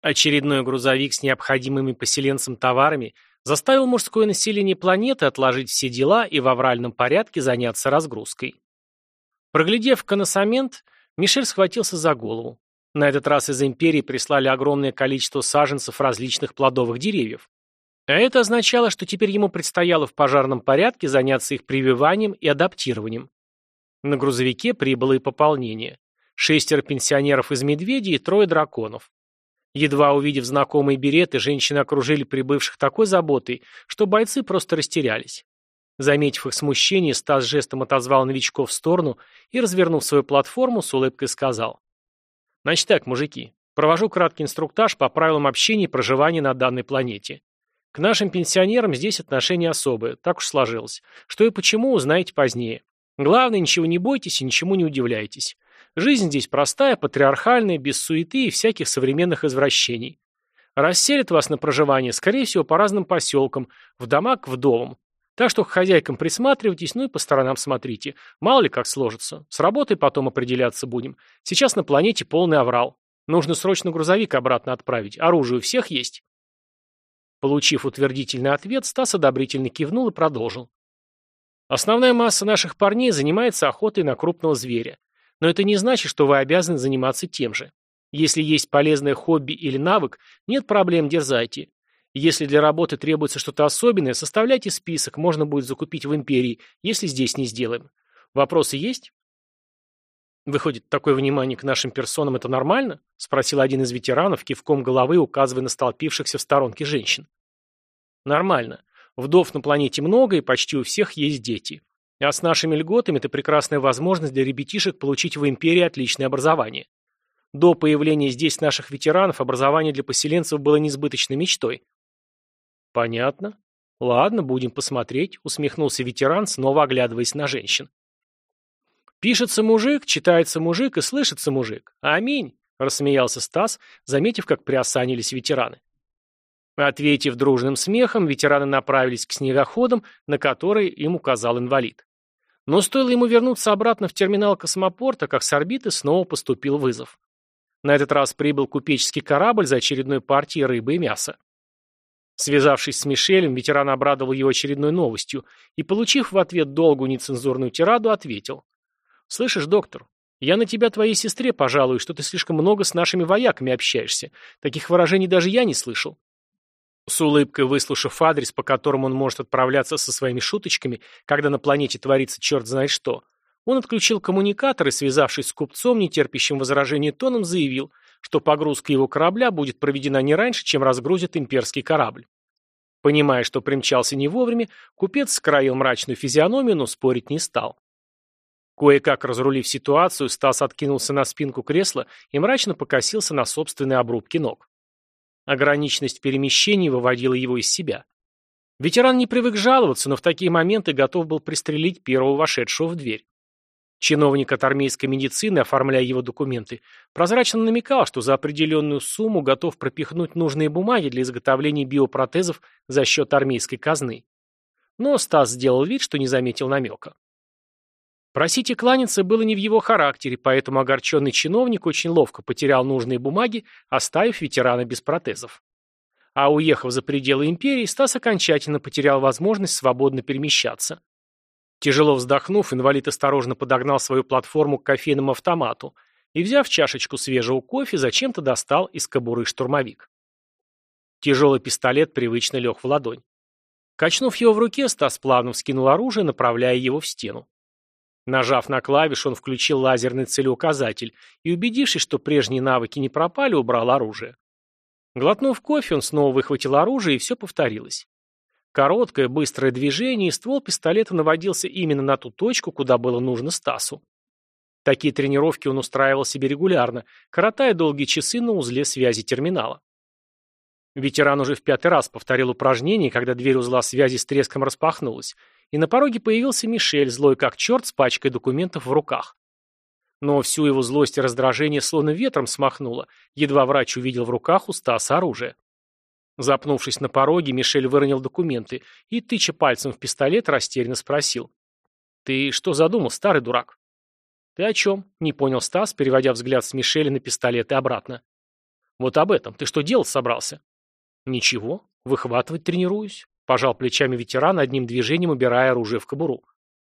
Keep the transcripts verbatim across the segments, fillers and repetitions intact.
Очередной грузовик с необходимыми поселенцам товарами заставил мужское население планеты отложить все дела и в авральном порядке заняться разгрузкой. Проглядев коносамент, Мишель схватился за голову. На этот раз из империи прислали огромное количество саженцев различных плодовых деревьев. А это означало, что теперь ему предстояло в пожарном порядке заняться их прививанием и адаптированием. На грузовике прибыло и пополнение. Шестеро пенсионеров из медведей и трое драконов. Едва увидев знакомые береты, женщины окружили прибывших такой заботой, что бойцы просто растерялись. Заметив их смущение, Стас жестом отозвал новичков в сторону и, развернув свою платформу, с улыбкой сказал: «Значит так, мужики, провожу краткий инструктаж по правилам общения и проживания на данной планете. К нашим пенсионерам здесь отношение особое, так уж сложилось. Что и почему, узнаете позднее. Главное, ничего не бойтесь и ничему не удивляйтесь. Жизнь здесь простая, патриархальная, без суеты и всяких современных извращений. Расселят вас на проживание, скорее всего, по разным поселкам, в дома к вдовам. Так что к хозяйкам присматривайтесь, ну и по сторонам смотрите. Мало ли как сложится. С работой потом определяться будем. Сейчас на планете полный аврал. Нужно срочно грузовик обратно отправить. Оружие у всех есть?» Получив утвердительный ответ, Стас одобрительно кивнул и продолжил. «Основная масса наших парней занимается охотой на крупного зверя. Но это не значит, что вы обязаны заниматься тем же. Если есть полезное хобби или навык, нет проблем, дерзайте. Если для работы требуется что-то особенное, составляйте список, можно будет закупить в империи, если здесь не сделаем. Вопросы есть?» «Выходит, такое внимание к нашим персонам — это нормально?» — спросил один из ветеранов, кивком головы указывая на столпившихся в сторонке женщин. «Нормально. Вдов на планете много, и почти у всех есть дети. А с нашими льготами это прекрасная возможность для ребятишек получить в империи отличное образование. До появления здесь наших ветеранов образование для поселенцев было несбыточной мечтой». «Понятно. Ладно, будем посмотреть», — усмехнулся ветеран, снова оглядываясь на женщин. «Пишется мужик, читается мужик и слышится мужик. Аминь», — рассмеялся Стас, заметив, как приосанились ветераны. Ответив дружным смехом, ветераны направились к снегоходам, на которые им указал инвалид. Но стоило ему вернуться обратно в терминал космопорта, как с орбиты снова поступил вызов. На этот раз прибыл купеческий корабль за очередной партией рыбы и мяса. Связавшись с Мишелем, ветеран обрадовал его очередной новостью и, получив в ответ долгую нецензурную тираду, ответил: «Слышишь, доктор, я на тебя твоей сестре пожалую, что ты слишком много с нашими вояками общаешься. Таких выражений даже я не слышал». С улыбкой выслушав адрес, по которому он может отправляться со своими шуточками, когда на планете творится черт знает что, он отключил коммуникатор и, связавшись с купцом, нетерпящим возражения тоном, заявил, что погрузка его корабля будет проведена не раньше, чем разгрузит имперский корабль. Понимая, что примчался не вовремя, купец скроил мрачную физиономию, но спорить не стал. Кое-как разрулив ситуацию, Стас откинулся на спинку кресла и мрачно покосился на собственные обрубки ног. Ограниченность перемещений выводила его из себя. Ветеран не привык жаловаться, но в такие моменты готов был пристрелить первого вошедшего в дверь. Чиновник от армейской медицины, оформляя его документы, прозрачно намекал, что за определенную сумму готов пропихнуть нужные бумаги для изготовления биопротезов за счет армейской казны. Но Стас сделал вид, что не заметил намека. Просить и кланяться было не в его характере, поэтому огорченный чиновник очень ловко потерял нужные бумаги, оставив ветерана без протезов. А уехав за пределы империи, Стас окончательно потерял возможность свободно перемещаться. Тяжело вздохнув, инвалид осторожно подогнал свою платформу к кофейному автомату и, взяв чашечку свежего кофе, зачем-то достал из кобуры штурмовик. Тяжелый пистолет привычно лег в ладонь. Качнув его в руке, Стас плавно вскинул оружие, направляя его в стену. Нажав на клавишу, он включил лазерный целеуказатель и, убедившись, что прежние навыки не пропали, убрал оружие. Глотнув кофе, он снова выхватил оружие, и все повторилось. Короткое, быстрое движение, и ствол пистолета наводился именно на ту точку, куда было нужно Стасу. Такие тренировки он устраивал себе регулярно, коротая долгие часы на узле связи терминала. Ветеран уже в пятый раз повторил упражнение, когда дверь узла связи с треском распахнулась, и на пороге появился Мишель, злой как черт, с пачкой документов в руках. Но всю его злость и раздражение словно ветром смахнуло, едва врач увидел в руках у Стаса оружие. Запнувшись на пороге, Мишель выронил документы и, тыча пальцем в пистолет, растерянно спросил: «Ты что задумал, старый дурак?» «Ты о чем?» — не понял Стас, переводя взгляд с Мишеля на пистолет и обратно. Вот об этом. Ты что делать собрался? Ничего, выхватывать тренируюсь. Пожал плечами ветеран, одним движением убирая оружие в кобуру.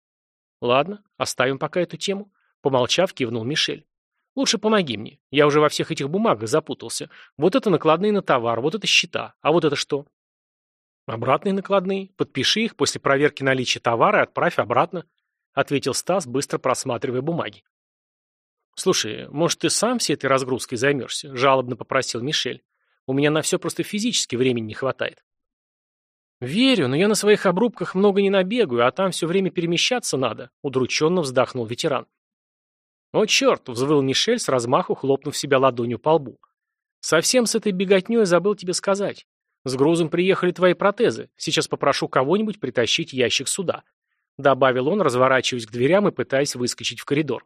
Ладно, оставим пока эту тему. Помолчав, кивнул Мишель. Лучше помоги мне. Я уже во всех этих бумагах запутался. Вот это накладные на товар, вот это счета. А вот это что? Обратные накладные. Подпиши их после проверки наличия товара и отправь обратно, ответил Стас, быстро просматривая бумаги. Слушай, может, ты сам всей этой разгрузкой займешься? Жалобно попросил Мишель. У меня на все просто физически времени не хватает. Верю, но я на своих обрубках много не набегаю, а там все время перемещаться надо, удрученно вздохнул ветеран. «О, черт!» — взвыл Мишель с размаху, хлопнув себя ладонью по лбу. «Совсем с этой беготней забыл тебе сказать. С грузом приехали твои протезы. Сейчас попрошу кого-нибудь притащить ящик сюда», — добавил он, разворачиваясь к дверям и пытаясь выскочить в коридор.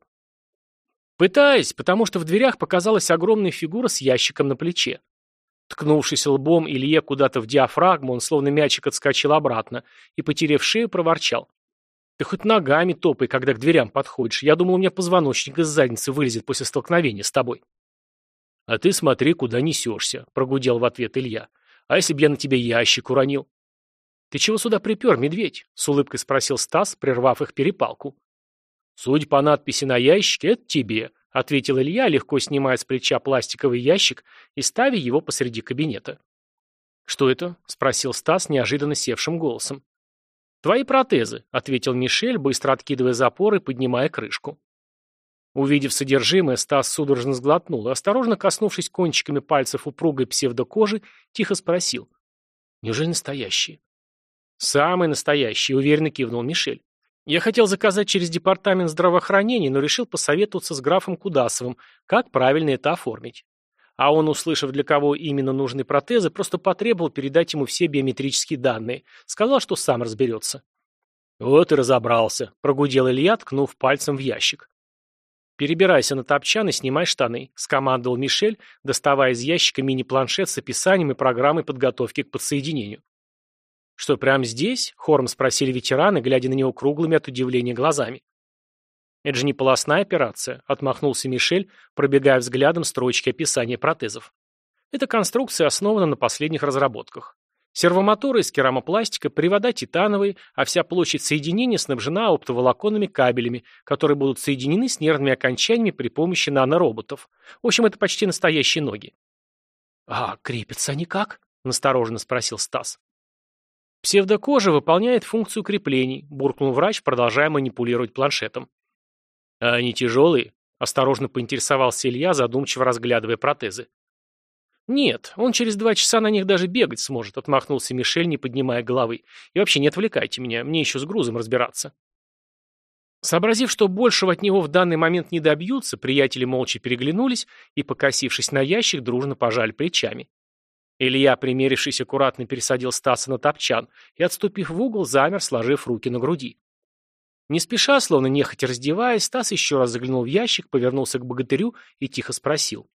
Пытаясь, потому что в дверях показалась огромная фигура с ящиком на плече. Ткнувшись лбом Илье куда-то в диафрагму, он словно мячик отскочил обратно и, потеряв шею, проворчал. «Ты хоть ногами топай, когда к дверям подходишь. Я думал, у меня позвоночник из задницы вылезет после столкновения с тобой». «А ты смотри, куда несешься», — прогудел в ответ Илья. «А если б я на тебя ящик уронил?» «Ты чего сюда припер, медведь?» — с улыбкой спросил Стас, прервав их перепалку. «Судя по надписи на ящике, это тебе», — ответил Илья, легко снимая с плеча пластиковый ящик и ставя его посреди кабинета. «Что это?» — спросил Стас неожиданно севшим голосом. «Твои протезы», — ответил Мишель, быстро откидывая запор и поднимая крышку. Увидев содержимое, Стас судорожно сглотнул и, осторожно коснувшись кончиками пальцев упругой псевдокожи, тихо спросил. «Неужели настоящие?» «Самые настоящие», — уверенно кивнул Мишель. «Я хотел заказать через департамент здравоохранения, но решил посоветоваться с графом Кудасовым, как правильно это оформить. А он, услышав, для кого именно нужны протезы, просто потребовал передать ему все биометрические данные. Сказал, что сам разберется». «Вот и разобрался», — прогудел Илья, ткнув пальцем в ящик. «Перебирайся на топчан и снимай штаны», — скомандовал Мишель, доставая из ящика мини-планшет с описанием и программой подготовки к подсоединению. «Что, прямо здесь?» — хором спросили ветераны, глядя на него круглыми от удивления глазами. «Это же не полостная операция», — отмахнулся Мишель, пробегая взглядом строчки описания протезов. «Эта конструкция основана на последних разработках. Сервомоторы из керамопластика, привода титановые, а вся площадь соединения снабжена оптоволоконными кабелями, которые будут соединены с нервными окончаниями при помощи нанороботов. В общем, это почти настоящие ноги». «А крепятся они как?» — настороженно спросил Стас. «Псевдокожа выполняет функцию креплений», — буркнул врач, продолжая манипулировать планшетом. «А они тяжелые?» — осторожно поинтересовался Илья, задумчиво разглядывая протезы. «Нет, он через два часа на них даже бегать сможет», — отмахнулся Мишель, не поднимая головы. «И вообще не отвлекайте меня, мне еще с грузом разбираться». Сообразив, что большего от него в данный момент не добьются, приятели молча переглянулись и, покосившись на ящик, дружно пожали плечами. Илья, примерившись, аккуратно пересадил Стаса на топчан и, отступив в угол, замер, сложив руки на груди. Не спеша, словно нехотя раздеваясь, Стас еще раз заглянул в ящик, повернулся к богатырю и тихо спросил.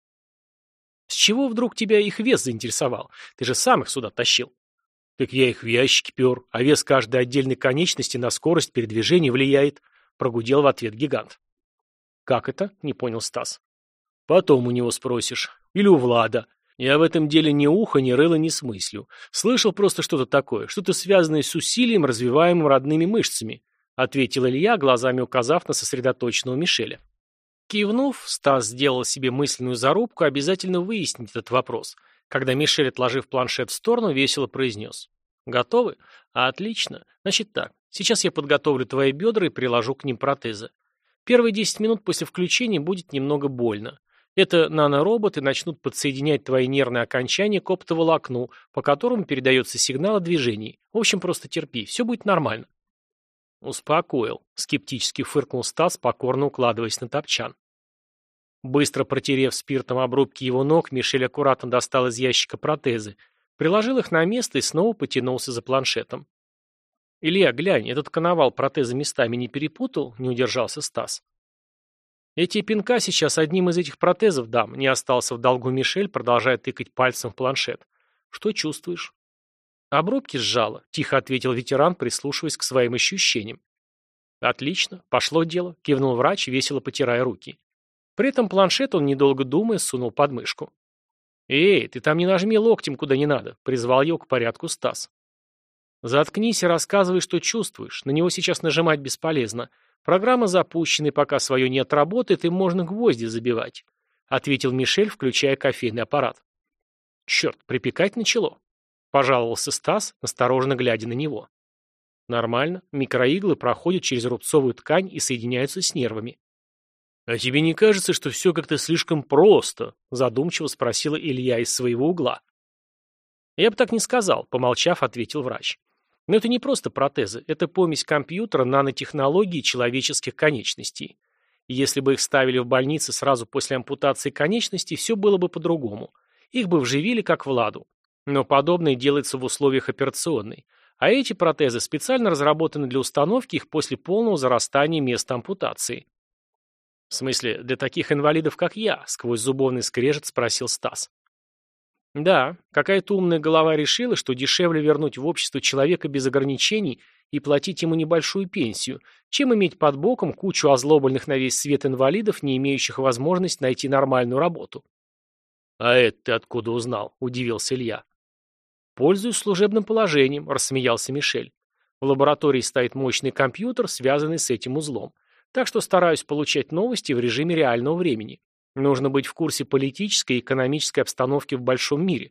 «С чего вдруг тебя их вес заинтересовал? Ты же сам их сюда тащил». «Так я их в ящике пер, а вес каждой отдельной конечности на скорость передвижения влияет», — прогудел в ответ гигант. «Как это?» — не понял Стас. «Потом у него спросишь. Или у Влада. Я в этом деле ни уха, ни рыла не смыслю. Слышал просто что-то такое, что-то связанное с усилием, развиваемым родными мышцами», — ответил Илья, глазами указав на сосредоточенного Мишеля. Кивнув, Стас сделал себе мысленную зарубку обязательно выяснить этот вопрос, когда Мишель, отложив планшет в сторону, весело произнес. «Готовы? Отлично. Значит так, сейчас я подготовлю твои бедра и приложу к ним протезы. Первые десять минут после включения будет немного больно. Это нанороботы начнут подсоединять твои нервные окончания к оптоволокну, по которому передается сигнал о движении. В общем, просто терпи, все будет нормально». «Успокоил», — скептически фыркнул Стас, покорно укладываясь на топчан. Быстро протерев спиртом обрубки его ног, Мишель аккуратно достал из ящика протезы, приложил их на место и снова потянулся за планшетом. «Илья, глянь, этот коновал протезы местами не перепутал?» — не удержался Стас. «Эти пинка сейчас одним из этих протезов дам», — не остался в долгу Мишель, продолжая тыкать пальцем в планшет. «Что чувствуешь?» «Обрубки сжало», — тихо ответил ветеран, прислушиваясь к своим ощущениям. «Отлично, пошло дело», — кивнул врач, весело потирая руки. При этом планшет он, недолго думая, сунул под мышку. «Эй, ты там не нажми локтем куда не надо», — призвал его к порядку Стас. «Заткнись и рассказывай, что чувствуешь. На него сейчас нажимать бесполезно. Программа запущена, и пока свое не отработает, им можно гвозди забивать», — ответил Мишель, включая кофейный аппарат. «Черт, припекать начало», — пожаловался Стас, осторожно глядя на него. «Нормально. Микроиглы проходят через рубцовую ткань и соединяются с нервами». «А тебе не кажется, что все как-то слишком просто?» — задумчиво спросила Илья из своего угла. «Я бы так не сказал», — помолчав, ответил врач. «Но это не просто протезы, это помесь компьютера, нанотехнологий и человеческих конечностей. Если бы их ставили в больнице сразу после ампутации конечностей, все было бы по-другому. Их бы вживили, как Владу. Но подобное делается в условиях операционной. А эти протезы специально разработаны для установки их после полного зарастания места ампутации». «В смысле, для таких инвалидов, как я?» — сквозь зубовный скрежет спросил Стас. «Да, какая-то умная голова решила, что дешевле вернуть в общество человека без ограничений и платить ему небольшую пенсию, чем иметь под боком кучу озлобленных на весь свет инвалидов, не имеющих возможность найти нормальную работу». «А это ты откуда узнал?» — удивился Илья. «Пользуюсь служебным положением», — рассмеялся Мишель. «В лаборатории стоит мощный компьютер, связанный с этим узлом. Так что стараюсь получать новости в режиме реального времени. Нужно быть в курсе политической и экономической обстановки в большом мире».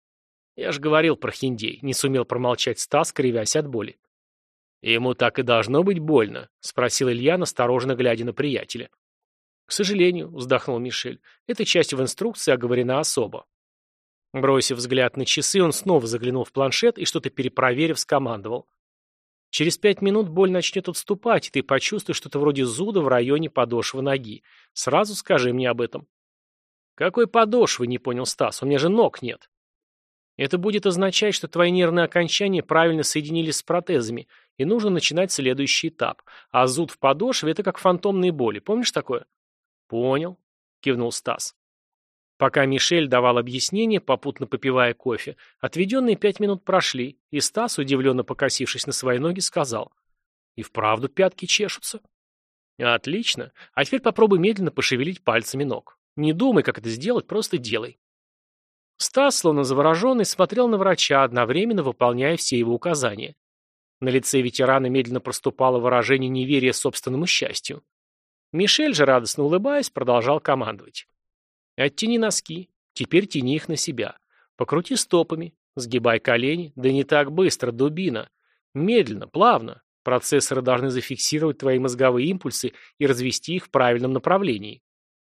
«Я же говорил про хиндей», — не сумел промолчать Стас, кривясь от боли. «Ему так и должно быть больно?» — спросил Илья, настороженно глядя на приятеля. «К сожалению», — вздохнул Мишель, — «эта часть в инструкции оговорена особо». Бросив взгляд на часы, он снова заглянул в планшет и, что-то перепроверив, скомандовал. «Через пять минут боль начнет отступать, и ты почувствуешь что-то вроде зуда в районе подошвы ноги. Сразу скажи мне об этом». «Какой подошвы?» — не понял Стас. «У меня же ног нет». «Это будет означать, что твои нервные окончания правильно соединились с протезами, и нужно начинать следующий этап. А зуд в подошве — это как фантомные боли. Помнишь такое?» «Понял», — кивнул Стас. Пока Мишель давал объяснение, попутно попивая кофе, отведенные пять минут прошли, и Стас, удивленно покосившись на свои ноги, сказал: «И вправду пятки чешутся». «Отлично. А теперь попробуй медленно пошевелить пальцами ног. Не думай, как это сделать, просто делай». Стас, словно завороженный, смотрел на врача, одновременно выполняя все его указания. На лице ветерана медленно проступало выражение неверия собственному счастью. Мишель же, радостно улыбаясь, продолжал командовать. «Оттяни носки. Теперь тяни их на себя. Покрути стопами. Сгибай колени. Да не так быстро, дубина. Медленно, плавно. Процессоры должны зафиксировать твои мозговые импульсы и развести их в правильном направлении».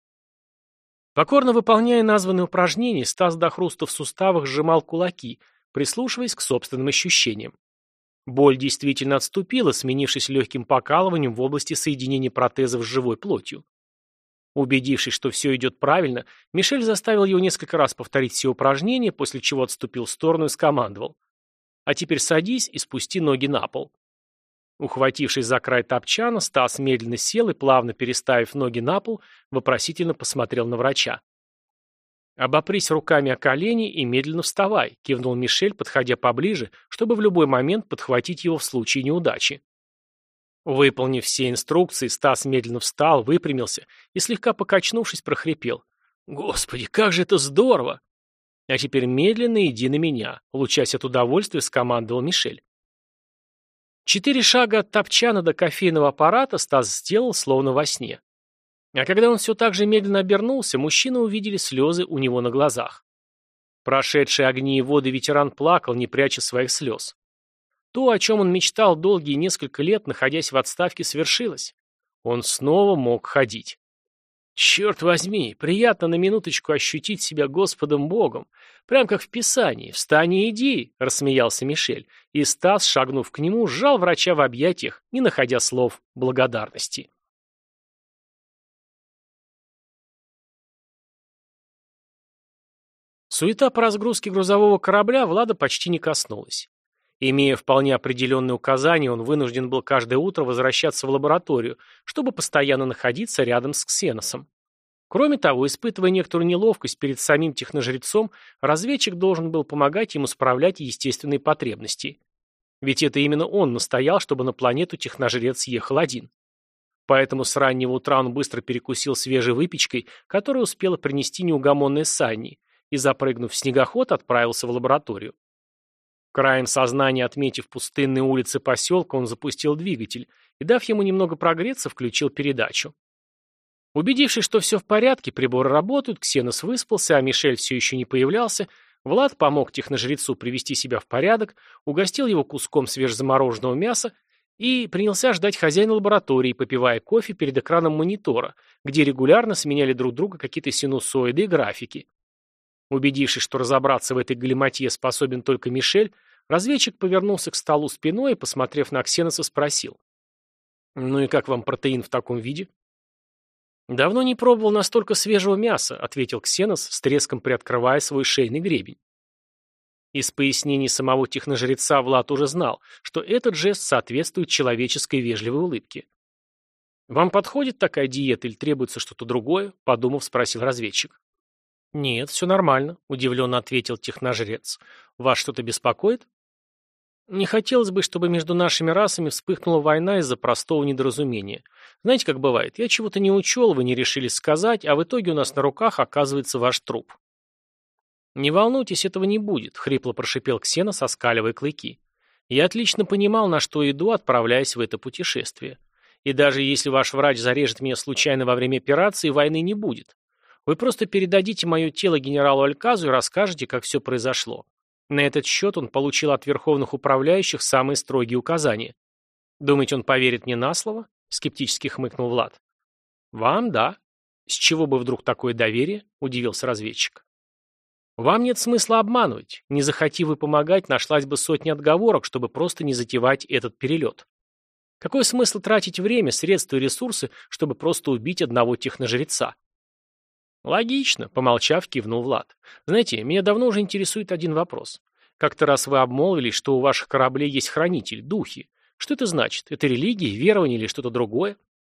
Покорно выполняя названные упражнения, Стас до хруста в суставах сжимал кулаки, прислушиваясь к собственным ощущениям. Боль действительно отступила, сменившись легким покалыванием в области соединения протезов с живой плотью. Убедившись, что все идет правильно, Мишель заставил его несколько раз повторить все упражнения, после чего отступил в сторону и скомандовал: «А теперь садись и спусти ноги на пол». Ухватившись за край топчана, Стас медленно сел и, плавно переставив ноги на пол, вопросительно посмотрел на врача. «Обопрись руками о колени и медленно вставай», — кивнул Мишель, подходя поближе, чтобы в любой момент подхватить его в случае неудачи. Выполнив все инструкции, Стас медленно встал, выпрямился и, слегка покачнувшись, прохрипел: «Господи, как же это здорово!» «А теперь медленно иди на меня», — лучась от удовольствия, скомандовал Мишель. Четыре шага от топчана до кофейного аппарата Стас сделал словно во сне. А когда он все так же медленно обернулся, мужчины увидели слезы у него на глазах. Прошедший огни и воды ветеран плакал, не пряча своих слез. То, о чем он мечтал долгие несколько лет, находясь в отставке, свершилось. Он снова мог ходить. Черт возьми, приятно на минуточку ощутить себя Господом Богом. Прям как в Писании. «Встань и иди», — рассмеялся Мишель. И Стас, шагнув к нему, сжал врача в объятиях, не находя слов благодарности. Суета по разгрузке грузового корабля Влада почти не коснулась. Имея вполне определенные указания, он вынужден был каждое утро возвращаться в лабораторию, чтобы постоянно находиться рядом с Ксеносом. Кроме того, испытывая некоторую неловкость перед самим техножрецом, разведчик должен был помогать ему справлять естественные потребности. Ведь это именно он настоял, чтобы на планету техножрец ехал один. Поэтому с раннего утра он быстро перекусил свежей выпечкой, которую успела принести неугомонная Санни, и, запрыгнув в снегоход, отправился в лабораторию. Краем сознания, отметив пустынные улицы поселка, он запустил двигатель и, дав ему немного прогреться, включил передачу. Убедившись, что все в порядке, приборы работают, Ксенос выспался, а Мишель все еще не появлялся, Влад помог техножрецу привести себя в порядок, угостил его куском свежезамороженного мяса и принялся ждать хозяина лаборатории, попивая кофе перед экраном монитора, где регулярно сменяли друг друга какие-то синусоиды и графики. Убедившись, что разобраться в этой галиматье способен только Мишель, разведчик повернулся к столу спиной и, посмотрев на Ксеноса, спросил: «Ну и как вам протеин в таком виде?» «Давно не пробовал настолько свежего мяса», — ответил Ксенос, с треском приоткрывая свой шейный гребень. Из пояснений самого техножреца Влад уже знал, что этот жест соответствует человеческой вежливой улыбке. «Вам подходит такая диета или требуется что-то другое?» — подумав, спросил разведчик. «Нет, все нормально», — удивленно ответил техножрец. «Вас что-то беспокоит?» «Не хотелось бы, чтобы между нашими расами вспыхнула война из-за простого недоразумения. Знаете, как бывает, я чего-то не учел, вы не решили сказать, а в итоге у нас на руках оказывается ваш труп». «Не волнуйтесь, этого не будет», — хрипло прошипел Ксенос, оскаливая клыки. «Я отлично понимал, на что иду, отправляясь в это путешествие. И даже если ваш врач зарежет меня случайно во время операции, войны не будет. Вы просто передадите мое тело генералу Альказу и расскажете, как все произошло. На этот счет он получил от верховных управляющих самые строгие указания. Думаете, он поверит мне на слово?» — скептически хмыкнул Влад. «Вам, да. С чего бы вдруг такое доверие?» — удивился разведчик. «Вам нет смысла обманывать. Не захоти вы помогать, нашлась бы сотня отговорок, чтобы просто не затевать этот перелет. Какой смысл тратить время, средства и ресурсы, чтобы просто убить одного техножреца?» «Логично», — помолчав, кивнул Влад. «Знаете, меня давно уже интересует один вопрос. Как-то раз вы обмолвились, что у ваших кораблей есть хранитель, духи. Что это значит? Это религия, верование или что-то другое?»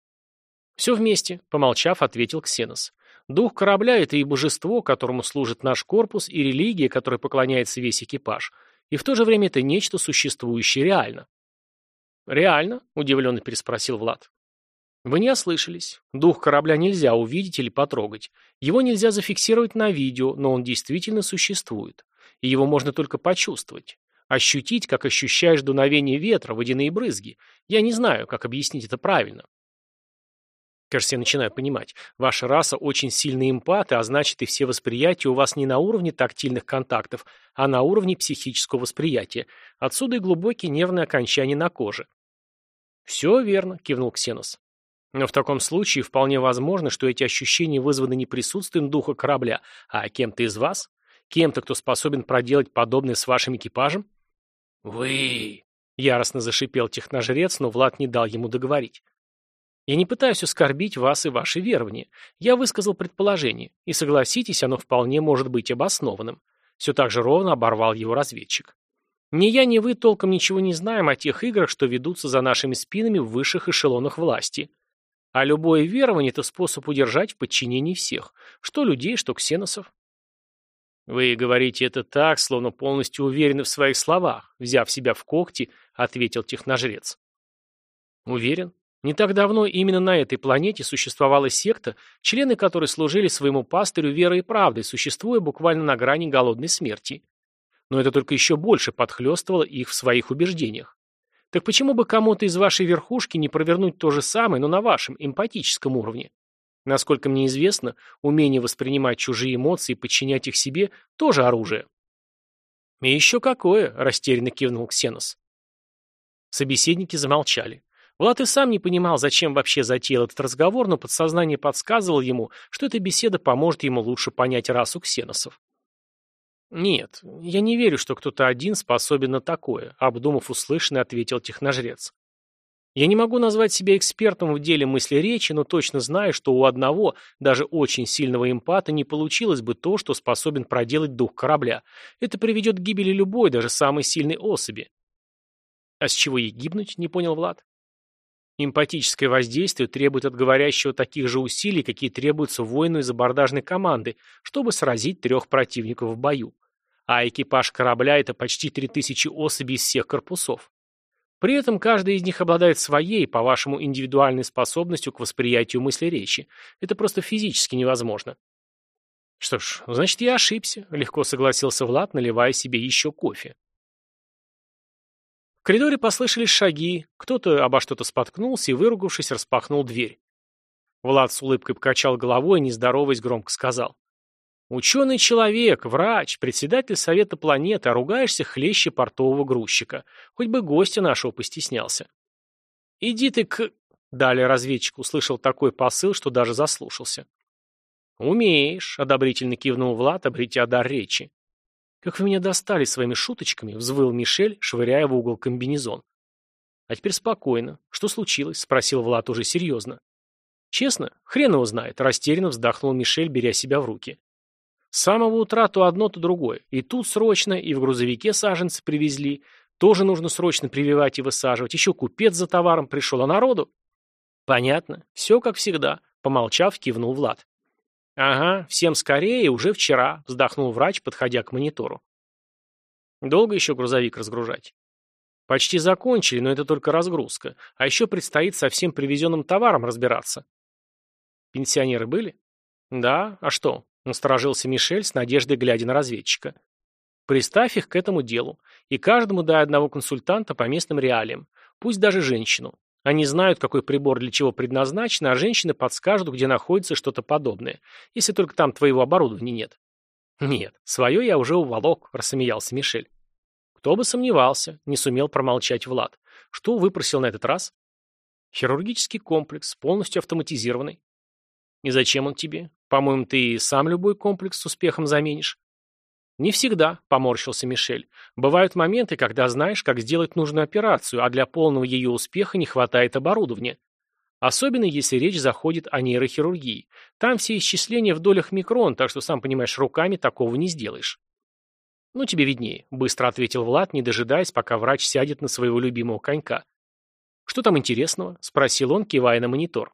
«Все вместе», — помолчав, ответил Ксенос. «Дух корабля — это и божество, которому служит наш корпус, и религия, которой поклоняется весь экипаж. И в то же время это нечто существующее реально». «Реально?» — удивленно переспросил Влад. «Вы не ослышались. Дух корабля нельзя увидеть или потрогать. Его нельзя зафиксировать на видео, но он действительно существует. И его можно только почувствовать. Ощутить, как ощущаешь дуновение ветра, водяные брызги. Я не знаю, как объяснить это правильно». «Кажется, я начинаю понимать. Ваша раса очень сильные эмпаты, а значит и все восприятия у вас не на уровне тактильных контактов, а на уровне психического восприятия. Отсюда и глубокие нервные окончания на коже». «Все верно», — кивнул Ксенос. «Но в таком случае вполне возможно, что эти ощущения вызваны не присутствием духа корабля, а кем-то из вас? Кем-то, кто способен проделать подобное с вашим экипажем?» «Вы!» — яростно зашипел техножрец, но Влад не дал ему договорить. «Я не пытаюсь оскорбить вас и ваши верования. Я высказал предположение, и, согласитесь, оно вполне может быть обоснованным». Все так же ровно оборвал его разведчик. «Ни я, ни вы толком ничего не знаем о тех играх, что ведутся за нашими спинами в высших эшелонах власти. А любое верование — это способ удержать в подчинении всех, что людей, что ксеносов». «Вы говорите это так, словно полностью уверены в своих словах», взяв себя в когти, ответил техножрец. «Уверен. Не так давно именно на этой планете существовала секта, члены которой служили своему пастырю верой и правдой, существуя буквально на грани голодной смерти. Но это только еще больше подхлестывало их в своих убеждениях. Так почему бы кому-то из вашей верхушки не провернуть то же самое, но на вашем эмпатическом уровне? Насколько мне известно, умение воспринимать чужие эмоции и подчинять их себе – тоже оружие». «И еще какое!» – растерянно кивнул Ксенос. Собеседники замолчали. Влад и сам не понимал, зачем вообще затеял этот разговор, но подсознание подсказывало ему, что эта беседа поможет ему лучше понять расу ксеносов. «Нет, я не верю, что кто-то один способен на такое», — обдумав услышанное, ответил техножрец. «Я не могу назвать себя экспертом в деле мысли-речи, но точно знаю, что у одного, даже очень сильного эмпата, не получилось бы то, что способен проделать дух корабля. Это приведет к гибели любой, даже самой сильной особи». «А с чего ей гибнуть?» — не понял Влад. «Эмпатическое воздействие требует от говорящего таких же усилий, какие требуются воину из абордажной команды, чтобы сразить трех противников в бою. А экипаж корабля — это почти три тысячи особей из всех корпусов. При этом каждый из них обладает своей, по-вашему, индивидуальной способностью к восприятию мысли-речи. Это просто физически невозможно». Что ж, значит, я ошибся, легко согласился Влад, наливая себе еще кофе. В коридоре послышались шаги, кто-то обо что-то споткнулся и, выругавшись, распахнул дверь. Влад с улыбкой покачал головой и, не здороваясь, громко сказал. «Ученый человек, врач, председатель Совета планеты, а ругаешься хлеще портового грузчика. Хоть бы гостя нашего постеснялся». «Иди ты к...» Далее разведчик услышал такой посыл, что даже заслушался. «Умеешь», — одобрительно кивнул Влад, обретя дар речи. «Как вы меня достали своими шуточками», — взвыл Мишель, швыряя в угол комбинезон. «А теперь спокойно. Что случилось?» — спросил Влад уже серьезно. «Честно? Хрен его знает», — растерянно вздохнул Мишель, беря себя в руки. «С самого утра то одно, то другое. И тут срочно, и в грузовике саженцы привезли. Тоже нужно срочно прививать и высаживать. Еще купец за товаром пришел, а народу...» «Понятно. Все как всегда», — помолчав, кивнул Влад. «Ага, всем скорее, уже вчера», — вздохнул врач, подходя к монитору. «Долго еще грузовик разгружать?» «Почти закончили, но это только разгрузка. А еще предстоит со всем привезенным товаром разбираться». «Пенсионеры были?» «Да, а что?» — насторожился Мишель с надеждой, глядя на разведчика. «Приставь их к этому делу, и каждому дай одного консультанта по местным реалиям, пусть даже женщину. Они знают, какой прибор для чего предназначен, а женщины подскажут, где находится что-то подобное, если только там твоего оборудования нет». «Нет, свое я уже уволок», — рассмеялся Мишель. «Кто бы сомневался», — не сумел промолчать Влад. «Что выпросил на этот раз?» «Хирургический комплекс, полностью автоматизированный». «И зачем он тебе? По-моему, ты и сам любой комплекс с успехом заменишь». «Не всегда», — поморщился Мишель. «Бывают моменты, когда знаешь, как сделать нужную операцию, а для полного ее успеха не хватает оборудования. Особенно, если речь заходит о нейрохирургии. Там все исчисления в долях микрон, так что, сам понимаешь, руками такого не сделаешь». «Ну, тебе виднее», — быстро ответил Влад, не дожидаясь, пока врач сядет на своего любимого конька. «Что там интересного?» — спросил он, кивая на монитор.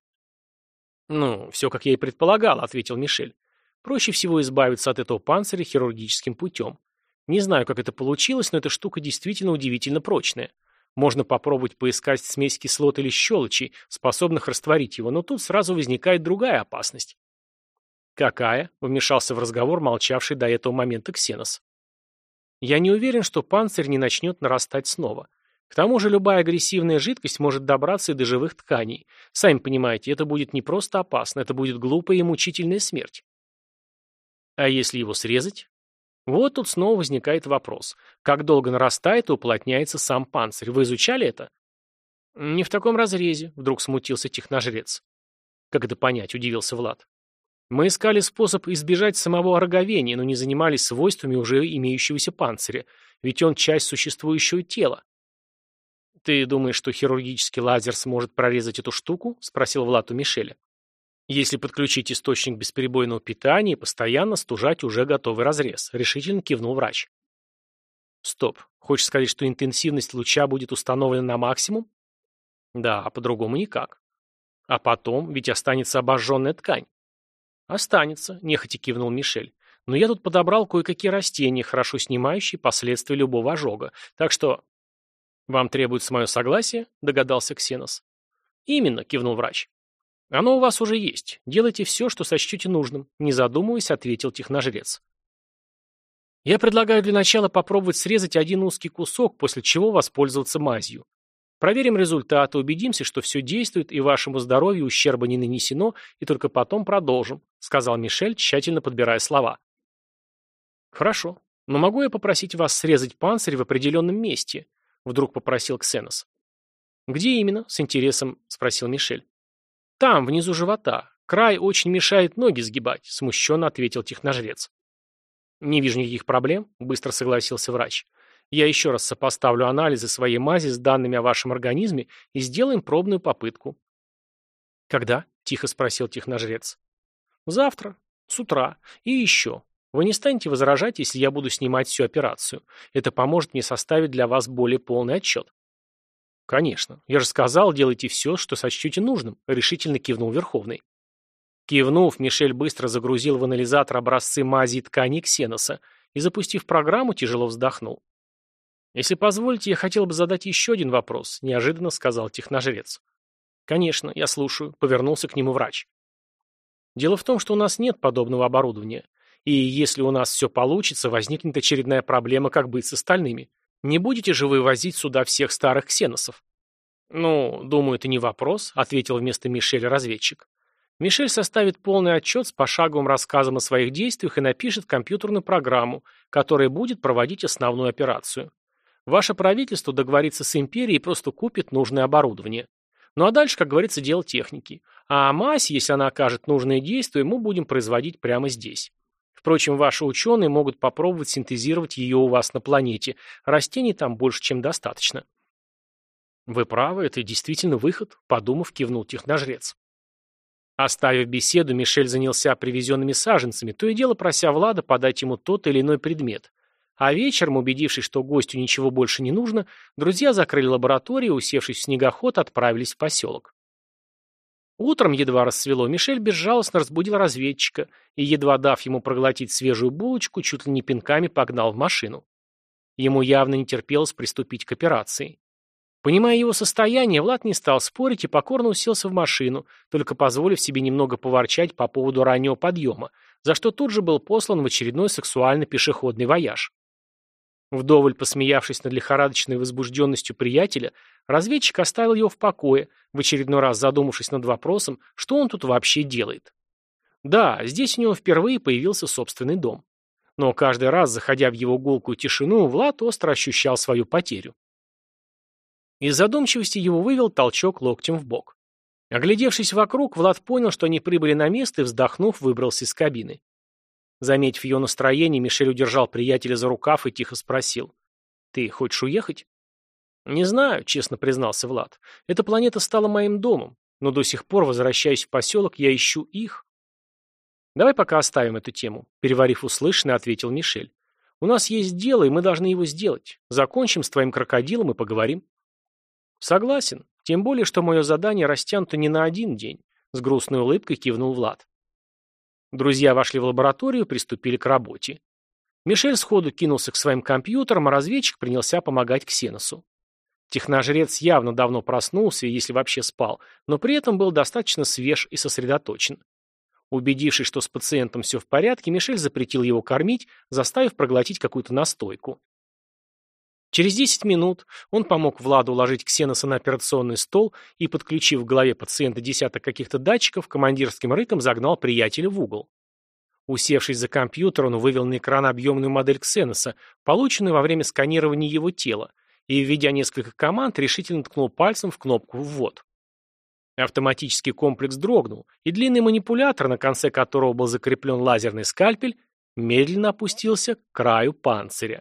«Ну, все, как я и предполагал», — ответил Мишель. «Проще всего избавиться от этого панциря хирургическим путем. Не знаю, как это получилось, но эта штука действительно удивительно прочная. Можно попробовать поискать смесь кислот или щелочей, способных растворить его, но тут сразу возникает другая опасность». «Какая?» — вмешался в разговор молчавший до этого момента Ксенос. «Я не уверен, что панцирь не начнет нарастать снова. К тому же любая агрессивная жидкость может добраться и до живых тканей. Сами понимаете, это будет не просто опасно, это будет глупая и мучительная смерть». «А если его срезать?» Вот тут снова возникает вопрос. Как долго нарастает и уплотняется сам панцирь? Вы изучали это? «Не в таком разрезе», — вдруг смутился техножрец. «Как это понять?» — удивился Влад. «Мы искали способ избежать самого ороговения, но не занимались свойствами уже имеющегося панциря, ведь он часть существующего тела». «Ты думаешь, что хирургический лазер сможет прорезать эту штуку?» — спросил Влад у Мишеля. «Если подключить источник бесперебойного питания и постоянно стужать уже готовый разрез», — решительно кивнул врач. «Стоп. Хочешь сказать, что интенсивность луча будет установлена на максимум?» «Да, а по-другому никак». «А потом, ведь останется обожженная ткань». «Останется», — нехотя кивнул Мишель. «Но я тут подобрал кое-какие растения, хорошо снимающие последствия любого ожога. Так что...» «Вам требуется мое согласие?» — догадался Ксенос. «Именно», — кивнул врач. «Оно у вас уже есть. Делайте все, что сочтете нужным», — не задумываясь, ответил техножрец. «Я предлагаю для начала попробовать срезать один узкий кусок, после чего воспользоваться мазью. Проверим результаты, убедимся, что все действует и вашему здоровью ущерба не нанесено, и только потом продолжим», — сказал Мишель, тщательно подбирая слова. «Хорошо. Но могу я попросить вас срезать панцирь в определенном месте?» — вдруг попросил Ксенос. «Где именно?» — с интересом спросил Мишель. «Там, внизу живота. Край очень мешает ноги сгибать», — смущенно ответил техножрец. «Не вижу никаких проблем», — быстро согласился врач. «Я еще раз сопоставлю анализы своей мази с данными о вашем организме и сделаем пробную попытку». «Когда?» — тихо спросил техножрец. «Завтра. С утра. И еще. Вы не станете возражать, если я буду снимать всю операцию. Это поможет мне составить для вас более полный отчет». «Конечно. Я же сказал, делайте все, что сочтете нужным», — решительно кивнул Верховный. Кивнув, Мишель быстро загрузил в анализатор образцы мази и тканей Ксеноса и, запустив программу, тяжело вздохнул. «Если позволите, я хотел бы задать еще один вопрос», — неожиданно сказал техножрец. «Конечно, я слушаю», — повернулся к нему врач. «Дело в том, что у нас нет подобного оборудования. И если у нас все получится, возникнет очередная проблема, как быть с остальными. Не будете же вы возить сюда всех старых ксеносов?» «Ну, думаю, это не вопрос», — ответил вместо Мишеля разведчик. «Мишель составит полный отчет с пошаговым рассказом о своих действиях и напишет компьютерную программу, которая будет проводить основную операцию. Ваше правительство договорится с империей и просто купит нужное оборудование. Ну а дальше, как говорится, дело техники. А мазь, если она окажет нужное действие, мы будем производить прямо здесь. Впрочем, ваши ученые могут попробовать синтезировать ее у вас на планете. Растений там больше, чем достаточно». «Вы правы, это действительно выход», — подумав, кивнул техножрец. Оставив беседу, Мишель занялся привезенными саженцами, то и дело прося Влада подать ему тот или иной предмет. А вечером, убедившись, что гостю ничего больше не нужно, друзья закрыли лабораторию и, усевшись в снегоход, отправились в поселок. Утром, едва рассвело, Мишель безжалостно разбудил разведчика и, едва дав ему проглотить свежую булочку, чуть ли не пинками погнал в машину. Ему явно не терпелось приступить к операции. Понимая его состояние, Влад не стал спорить и покорно уселся в машину, только позволив себе немного поворчать по поводу раннего подъема, за что тут же был послан в очередной сексуально-пешеходный вояж. Вдоволь посмеявшись над лихорадочной возбужденностью приятеля, разведчик оставил его в покое, в очередной раз задумавшись над вопросом, что он тут вообще делает. Да, здесь у него впервые появился собственный дом. Но каждый раз, заходя в его гулкую тишину, Влад остро ощущал свою потерю. Из задумчивости его вывел толчок локтем в бок. Оглядевшись вокруг, Влад понял, что они прибыли на место и, вздохнув, выбрался из кабины. Заметив ее настроение, Мишель удержал приятеля за рукав и тихо спросил: «Ты хочешь уехать?» «Не знаю», — честно признался Влад. «Эта планета стала моим домом, но до сих пор, возвращаясь в поселок, я ищу их». «Давай пока оставим эту тему», — переварив услышанное, ответил Мишель. «У нас есть дело, и мы должны его сделать. Закончим с твоим крокодилом и поговорим». «Согласен. Тем более, что мое задание растянуто не на один день», — с грустной улыбкой кивнул Влад. Друзья вошли в лабораторию и приступили к работе. Мишель сходу кинулся к своим компьютерам, а разведчик принялся помогать Ксеносу. Техножрец явно давно проснулся, если вообще спал, но при этом был достаточно свеж и сосредоточен. Убедившись, что с пациентом все в порядке, Мишель запретил его кормить, заставив проглотить какую-то настойку. Через десять минут он помог Владу уложить Ксеноса на операционный стол и, подключив к голове пациента десяток каких-то датчиков, командирским рыком загнал приятеля в угол. Усевшись за компьютер, он вывел на экран объемную модель Ксеноса, полученную во время сканирования его тела, и, введя несколько команд, решительно ткнул пальцем в кнопку «Ввод». Автоматический комплекс дрогнул, и длинный манипулятор, на конце которого был закреплен лазерный скальпель, медленно опустился к краю панциря.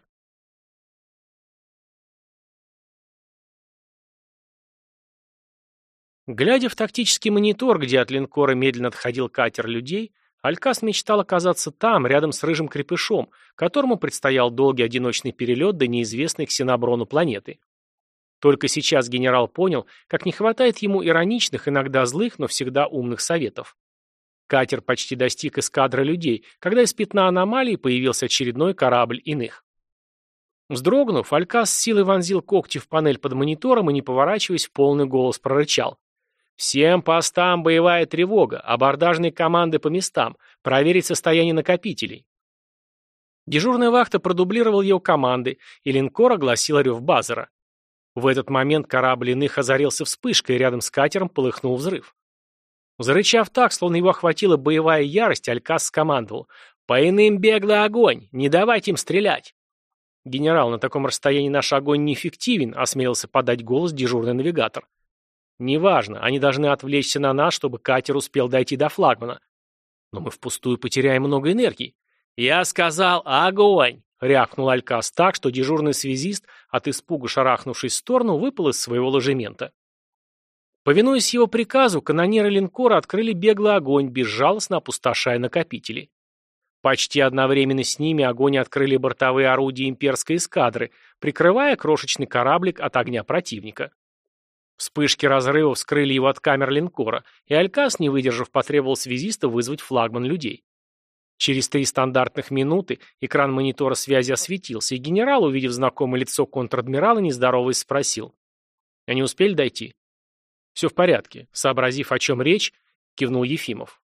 Глядя в тактический монитор, где от линкора медленно отходил катер людей, Алькас мечтал оказаться там, рядом с рыжим крепышом, которому предстоял долгий одиночный перелет до неизвестной Ксеноброну планеты. Только сейчас генерал понял, как не хватает ему ироничных, иногда злых, но всегда умных советов. Катер почти достиг эскадры людей, когда из пятна аномалии появился очередной корабль иных. Вздрогнув, Алькас с силой вонзил когти в панель под монитором и, не поворачиваясь, в полный голос прорычал: «Всем постам боевая тревога, абордажные команды по местам, проверить состояние накопителей». Дежурная вахта продублировал его команды, и линкор огласил рев базера. В этот момент корабль иных озарился вспышкой, и рядом с катером полыхнул взрыв. Зарычав так, словно его охватила боевая ярость, Алькас скомандовал: «По иным беглый огонь! Не давайте им стрелять!» «Генерал, на таком расстоянии наш огонь неэффективен», — осмелился подать голос дежурный навигатор. «Неважно, они должны отвлечься на нас, чтобы катер успел дойти до флагмана. Но мы впустую потеряем много энергии». «Я сказал огонь!» — рявкнул Алькас так, что дежурный связист, от испуга шарахнувшись в сторону, выпал из своего ложемента. Повинуясь его приказу, канонеры линкора открыли беглый огонь, безжалостно опустошая накопители. Почти одновременно с ними огонь открыли бортовые орудия имперской эскадры, прикрывая крошечный кораблик от огня противника. Вспышки разрывов скрыли его от камер линкора, и Алькас, не выдержав, потребовал связиста вызвать флагман людей. Через три стандартных минуты экран монитора связи осветился, и генерал, увидев знакомое лицо контр-адмирала, нездороваясь, спросил: «Они успели дойти?» «Все в порядке», — сообразив, о чем речь, кивнул Ефимов.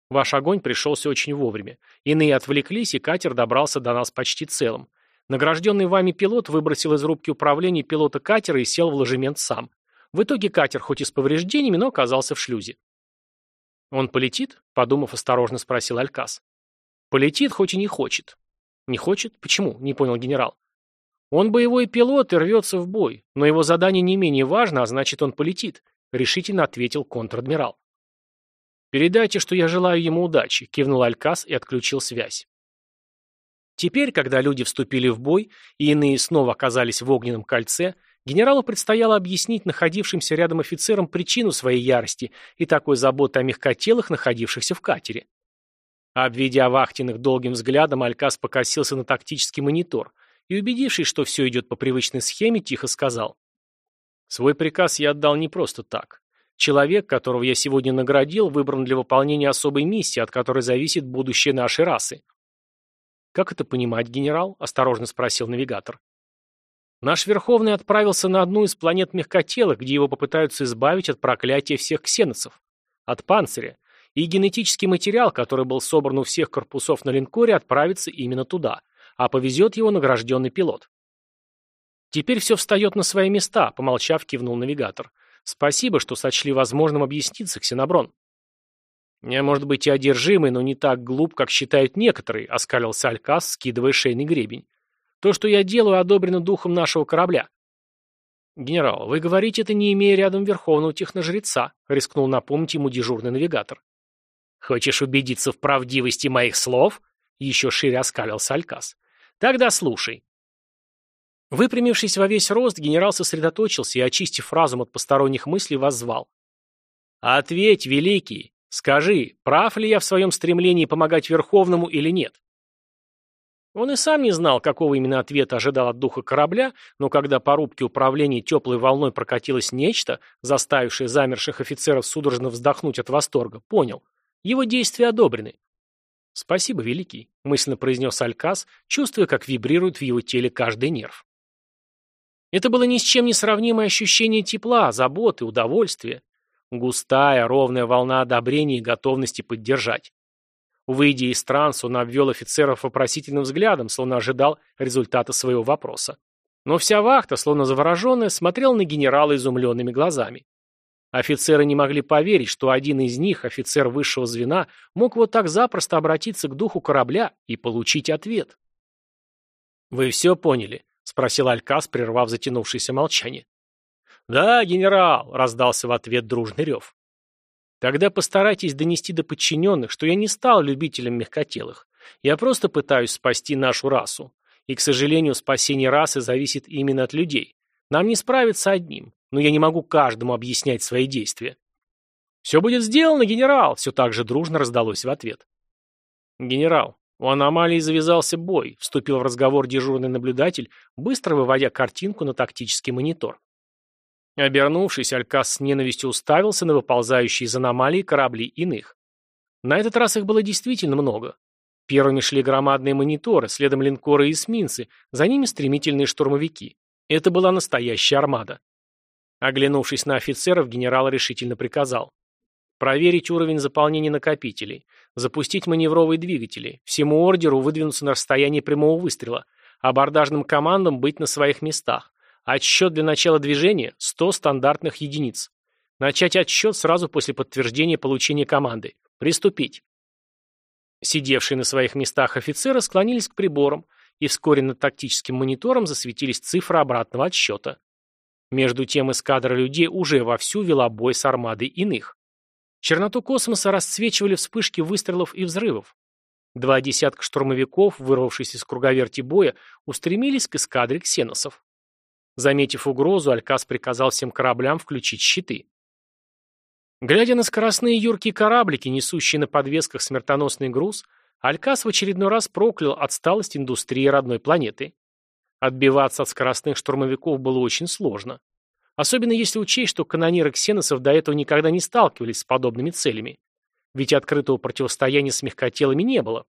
Ваш огонь пришелся очень вовремя. Иные отвлеклись, и катер добрался до нас почти целым. Награжденный вами пилот выбросил из рубки управления пилота катера и сел в ложемент сам. В итоге катер хоть и с повреждениями, но оказался в шлюзе. «Он полетит?» — подумав, осторожно спросил Алькас. «Полетит, хоть и не хочет». «Не хочет? Почему?» — не понял генерал. «Он боевой пилот и рвется в бой, но его задание не менее важно, а значит, он полетит», — решительно ответил контр-адмирал. «Передайте, что я желаю ему удачи», — кивнул Алькас и отключил связь. Теперь, когда люди вступили в бой, и иные снова оказались в огненном кольце, генералу предстояло объяснить находившимся рядом офицерам причину своей ярости и такой заботы о мягкотелых, находившихся в катере. Обведя вахтенных долгим взглядом, Алькас покосился на тактический монитор и, убедившись, что все идет по привычной схеме, тихо сказал: «Свой приказ я отдал не просто так. Человек, которого я сегодня наградил, выбран для выполнения особой миссии, от которой зависит будущее нашей расы». «Как это понимать, генерал?» – осторожно спросил навигатор. «Наш Верховный отправился на одну из планет мягкотелых, где его попытаются избавить от проклятия всех ксеносов, от панциря, и генетический материал, который был собран у всех корпусов на линкоре, отправится именно туда, а повезет его награжденный пилот». «Теперь все встает на свои места», – помолчав, кивнул навигатор. «Спасибо, что сочли возможным объясниться, Ксеноброн». «Я, может быть, и одержимый, но не так глуп, как считают некоторые», — оскалился Алькас, скидывая шейный гребень. «То, что я делаю, одобрено духом нашего корабля». «Генерал, вы говорите это, не имея рядом верховного техножреца», — рискнул напомнить ему дежурный навигатор. «Хочешь убедиться в правдивости моих слов?» — еще шире оскалился Алькас. «Тогда слушай». Выпрямившись во весь рост, генерал сосредоточился и, очистив разум от посторонних мыслей, воззвал: «Ответь, великий! Скажи, прав ли я в своем стремлении помогать Верховному или нет?» Он и сам не знал, какого именно ответа ожидал от духа корабля, но когда по рубке управления теплой волной прокатилось нечто, заставившее замерших офицеров судорожно вздохнуть от восторга, понял — его действия одобрены. «Спасибо, великий», — мысленно произнес Алькас, чувствуя, как вибрирует в его теле каждый нерв. Это было ни с чем не сравнимое ощущение тепла, заботы, удовольствия. Густая, ровная волна одобрения и готовности поддержать. Выйдя из транса, он обвел офицеров вопросительным взглядом, словно ожидал результата своего вопроса. Но вся вахта, словно завороженная, смотрела на генерала изумленными глазами. Офицеры не могли поверить, что один из них, офицер высшего звена, мог вот так запросто обратиться к духу корабля и получить ответ. «Вы все поняли?» — спросил Алькас, прервав затянувшееся молчание. «Да, генерал!» — раздался в ответ дружный рев. «Тогда постарайтесь донести до подчиненных, что я не стал любителем мягкотелых. Я просто пытаюсь спасти нашу расу. И, к сожалению, спасение расы зависит именно от людей. Нам не справиться одним, но я не могу каждому объяснять свои действия». «Все будет сделано, генерал!» — все так же дружно раздалось в ответ. «Генерал, у аномалии завязался бой», — вступил в разговор дежурный наблюдатель, быстро выводя картинку на тактический монитор. Обернувшись, Алькас с ненавистью уставился на выползающие из аномалии корабли иных. На этот раз их было действительно много. Первыми шли громадные мониторы, следом линкоры и эсминцы, за ними стремительные штурмовики. Это была настоящая армада. Оглянувшись на офицеров, генерал решительно приказал: проверить уровень заполнения накопителей, запустить маневровые двигатели, всему ордеру выдвинуться на расстояние прямого выстрела, абордажным командам быть на своих местах. Отсчет для начала движения – сто стандартных единиц. Начать отсчет сразу после подтверждения получения команды. Приступить. Сидевшие на своих местах офицеры склонились к приборам, и вскоре над тактическим монитором засветились цифры обратного отсчета. Между тем эскадра людей уже вовсю вела бой с армадой иных. Черноту космоса расцвечивали вспышки выстрелов и взрывов. Два десятка штурмовиков, вырвавшись из круговерти боя, устремились к эскадре ксеносов. Заметив угрозу, Алькас приказал всем кораблям включить щиты. Глядя на скоростные юркие кораблики, несущие на подвесках смертоносный груз, Алькас в очередной раз проклял отсталость индустрии родной планеты. Отбиваться от скоростных штурмовиков было очень сложно. Особенно если учесть, что канониры ксеносов до этого никогда не сталкивались с подобными целями. Ведь открытого противостояния с мягкотелыми не было.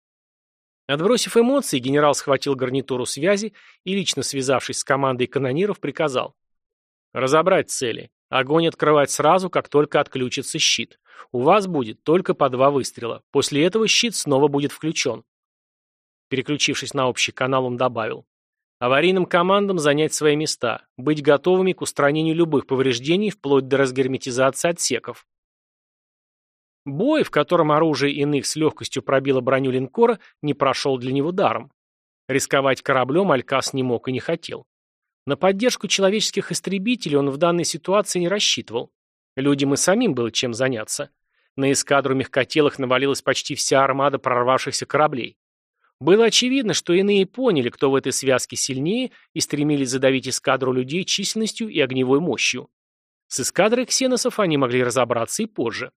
Отбросив эмоции, генерал схватил гарнитуру связи и, лично связавшись с командой канониров, приказал: разобрать цели, Огонь открывать сразу, как только отключится щит. У вас будет только по два выстрела. После этого щит снова будет включен. Переключившись на общий канал, он добавил. Аварийным командам занять свои места, быть готовыми к устранению любых повреждений вплоть до разгерметизации отсеков. Бой, в котором оружие иных с легкостью пробило броню линкора, не прошел для него даром. Рисковать кораблем Алькас не мог и не хотел. На поддержку человеческих истребителей он в данной ситуации не рассчитывал. Людям и самим было чем заняться. На эскадру мягкотелых навалилась почти вся армада прорвавшихся кораблей. Было очевидно, что иные поняли, кто в этой связке сильнее, и стремились задавить эскадру людей численностью и огневой мощью. С эскадрой ксеносов они могли разобраться и позже.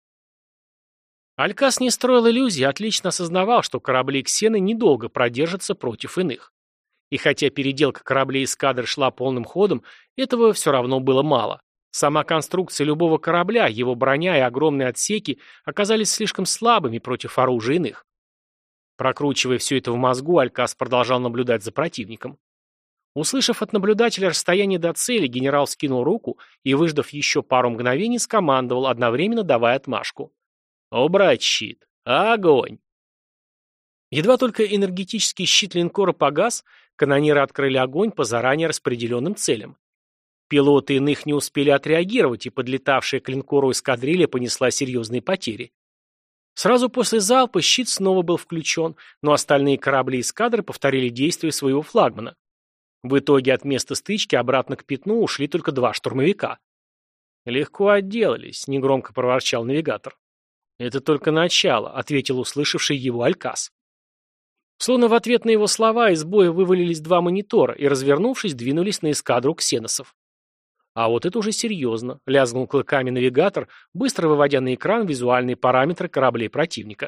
Алькас не строил иллюзий, отлично осознавал, что корабли Ксены недолго продержатся против иных. И хотя переделка кораблей эскадры шла полным ходом, этого все равно было мало. Сама конструкция любого корабля, его броня и огромные отсеки оказались слишком слабыми против оружия иных. Прокручивая все это в мозгу, Алькас продолжал наблюдать за противником. Услышав от наблюдателя расстояние до цели, генерал скинул руку и, выждав еще пару мгновений, скомандовал, одновременно давая отмашку. «Убрать щит! Огонь!» Едва только энергетический щит линкора погас, канониры открыли огонь по заранее распределенным целям. Пилоты иных не успели отреагировать, и подлетавшая к линкору эскадрилья понесла серьезные потери. Сразу после залпа щит снова был включен, но остальные корабли эскадры повторили действия своего флагмана. В итоге от места стычки обратно к пятну ушли только два штурмовика. «Легко отделались», — негромко проворчал навигатор. «Это только начало», — ответил услышавший его Алькас. Словно в ответ на его слова из боя вывалились два монитора и, развернувшись, двинулись на эскадру ксеносов. А вот это уже серьезно, лязгнул клыками навигатор, быстро выводя на экран визуальные параметры кораблей противника.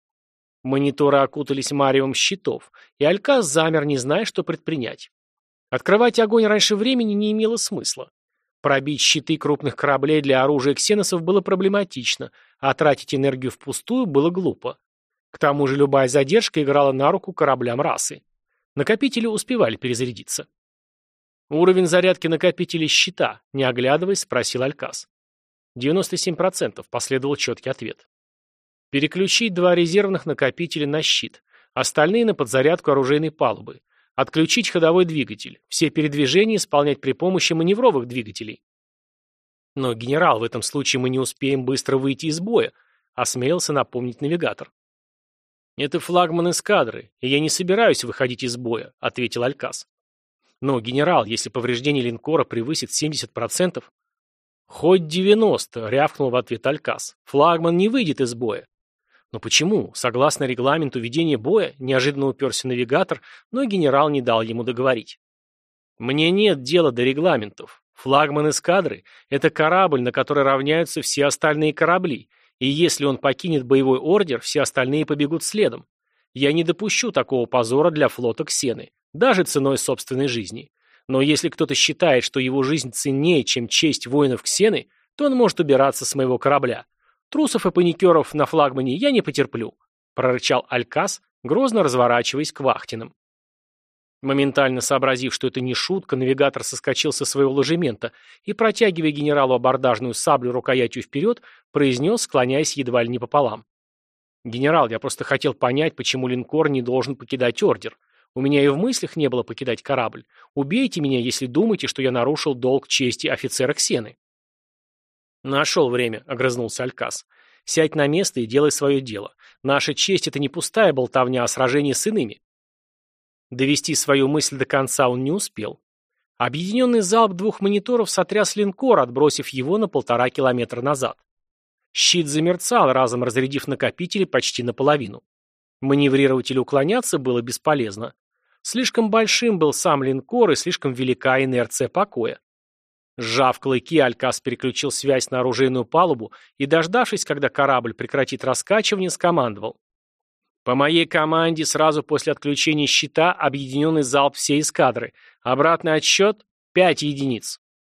Мониторы окутались маревом щитов, и Алькас замер, не зная, что предпринять. Открывать огонь раньше времени не имело смысла. Пробить щиты крупных кораблей для оружия ксеносов было проблематично, а тратить энергию впустую было глупо. К тому же любая задержка играла на руку кораблям расы. Накопители успевали перезарядиться. «Уровень зарядки накопителей щита», — не оглядываясь, спросил Алькас. девяносто семь процентов, последовал четкий ответ. «Переключить два резервных накопителя на щит, остальные на подзарядку оружейной палубы. Отключить ходовой двигатель. Все передвижения исполнять при помощи маневровых двигателей». «Но, генерал, в этом случае мы не успеем быстро выйти из боя», — осмелился напомнить навигатор. «Это флагман эскадры, и я не собираюсь выходить из боя», — ответил Алькас. «Но, генерал, если повреждение линкора превысит семьдесят процентов...» «Хоть девяносто», — рявкнул в ответ Алькас. «Флагман не выйдет из боя». «Но почему? Согласно регламенту ведения боя», — неожиданно уперся навигатор, но генерал не дал ему договорить. «Мне нет дела до регламентов. Флагман эскадры — это корабль, на который равняются все остальные корабли, и если он покинет боевой ордер, все остальные побегут следом. Я не допущу такого позора для флота Ксены, даже ценой собственной жизни. Но если кто-то считает, что его жизнь ценнее, чем честь воинов Ксены, то он может убираться с моего корабля. Трусов и паникеров на флагмане я не потерплю», — прорычал Алькас, грозно разворачиваясь к вахтенным. Моментально сообразив, что это не шутка, навигатор соскочил со своего ложемента и, протягивая генералу абордажную саблю рукоятью вперед, произнес, склоняясь едва ли не пополам. «Генерал, я просто хотел понять, почему линкор не должен покидать ордер. У меня и в мыслях не было покидать корабль. Убейте меня, если думаете, что я нарушил долг чести офицера Ксены». «Нашел время», — огрызнулся Алькас. «Сядь на место и делай свое дело. Наша честь — это не пустая болтовня о сражении с иными». Довести свою мысль до конца он не успел. Объединенный залп двух мониторов сотряс линкор, отбросив его на полтора километра назад. Щит замерцал, разом разрядив накопители почти наполовину. Маневрировать или уклоняться было бесполезно. Слишком большим был сам линкор и слишком велика инерция покоя. Сжав клыки, Алькас переключил связь на оружейную палубу и, дождавшись, когда корабль прекратит раскачивание, скомандовал. «По моей команде сразу после отключения щита объединенный залп всей эскадры. Обратный отсчет — пять единиц».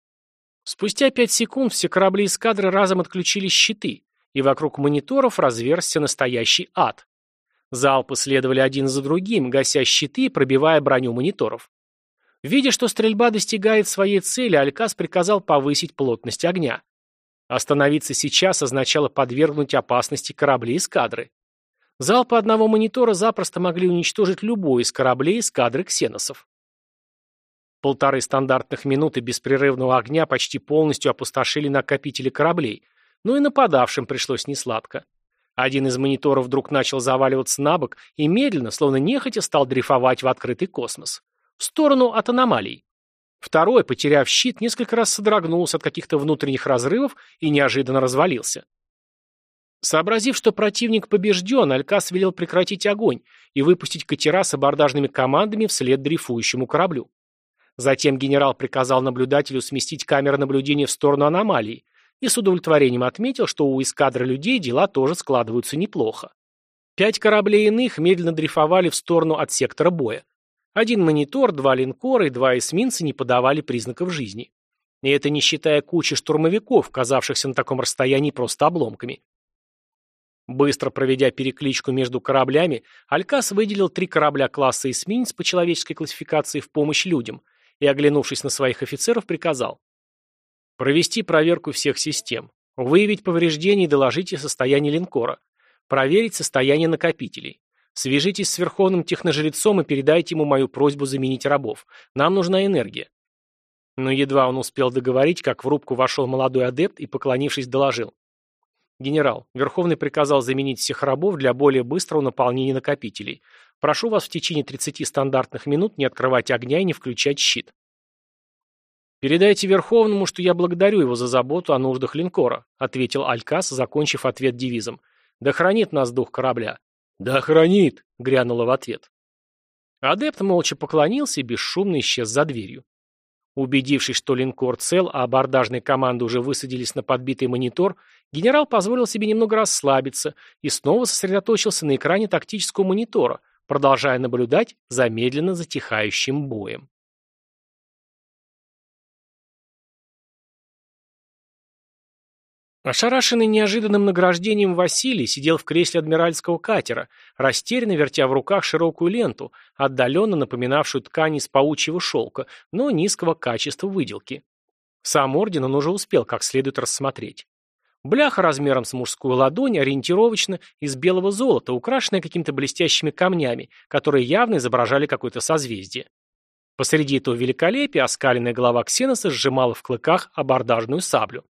Спустя пять секунд все корабли эскадры разом отключили щиты, и вокруг мониторов разверзся настоящий ад. Залпы следовали один за другим, гася щиты и пробивая броню мониторов. Видя, что стрельба достигает своей цели, Алькас приказал повысить плотность огня. Остановиться сейчас означало подвергнуть опасности корабли эскадры. Залпы одного монитора запросто могли уничтожить любой из кораблей эскадры ксеносов. Полторы стандартных минуты беспрерывного огня почти полностью опустошили накопители кораблей, но и нападавшим пришлось несладко. Один из мониторов вдруг начал заваливаться на бок и медленно, словно нехотя, стал дрейфовать в открытый космос. В сторону от аномалий. Второй, потеряв щит, несколько раз содрогнулся от каких-то внутренних разрывов и неожиданно развалился. Сообразив, что противник побежден, Алькас велел прекратить огонь и выпустить катера с абордажными командами вслед дрейфующему кораблю. Затем генерал приказал наблюдателю сместить камеры наблюдения в сторону аномалии и с удовлетворением отметил, что у эскадры людей дела тоже складываются неплохо. Пять кораблей иных медленно дрейфовали в сторону от сектора боя. Один монитор, два линкора и два эсминца не подавали признаков жизни. И это не считая кучи штурмовиков, казавшихся на таком расстоянии просто обломками. Быстро проведя перекличку между кораблями, Алькас выделил три корабля класса эсминец по человеческой классификации в помощь людям и, оглянувшись на своих офицеров, приказал провести проверку всех систем, выявить повреждения и доложите состояние линкора, проверить состояние накопителей. Свяжитесь с верховным техножрецом и передайте ему мою просьбу заменить рабов. Нам нужна энергия. Но едва он успел договорить, как в рубку вошел молодой адепт и, поклонившись, доложил. Генерал, Верховный приказал заменить всех рабов для более быстрого наполнения накопителей. Прошу вас в течение тридцати стандартных минут не открывать огня и не включать щит. Передайте Верховному, что я благодарю его за заботу о нуждах линкора, ответил Алькас, закончив ответ девизом. Да хранит нас дух корабля. «Да хранит!» — грянуло в ответ. Адепт молча поклонился и бесшумно исчез за дверью. Убедившись, что линкор цел, а абордажные команды уже высадились на подбитый монитор, генерал позволил себе немного расслабиться и снова сосредоточился на экране тактического монитора, продолжая наблюдать за медленно затихающим боем. Ошарашенный неожиданным награждением Василий сидел в кресле адмиральского катера, растерянно вертя в руках широкую ленту, отдаленно напоминавшую ткань из паучьего шелка, но низкого качества выделки. Сам орден он уже успел как следует рассмотреть. Бляха размером с мужскую ладонь, ориентировочно из белого золота, украшенная какими-то блестящими камнями, которые явно изображали какое-то созвездие. Посреди этого великолепия оскаленная голова Ксеноса сжимала в клыках абордажную саблю.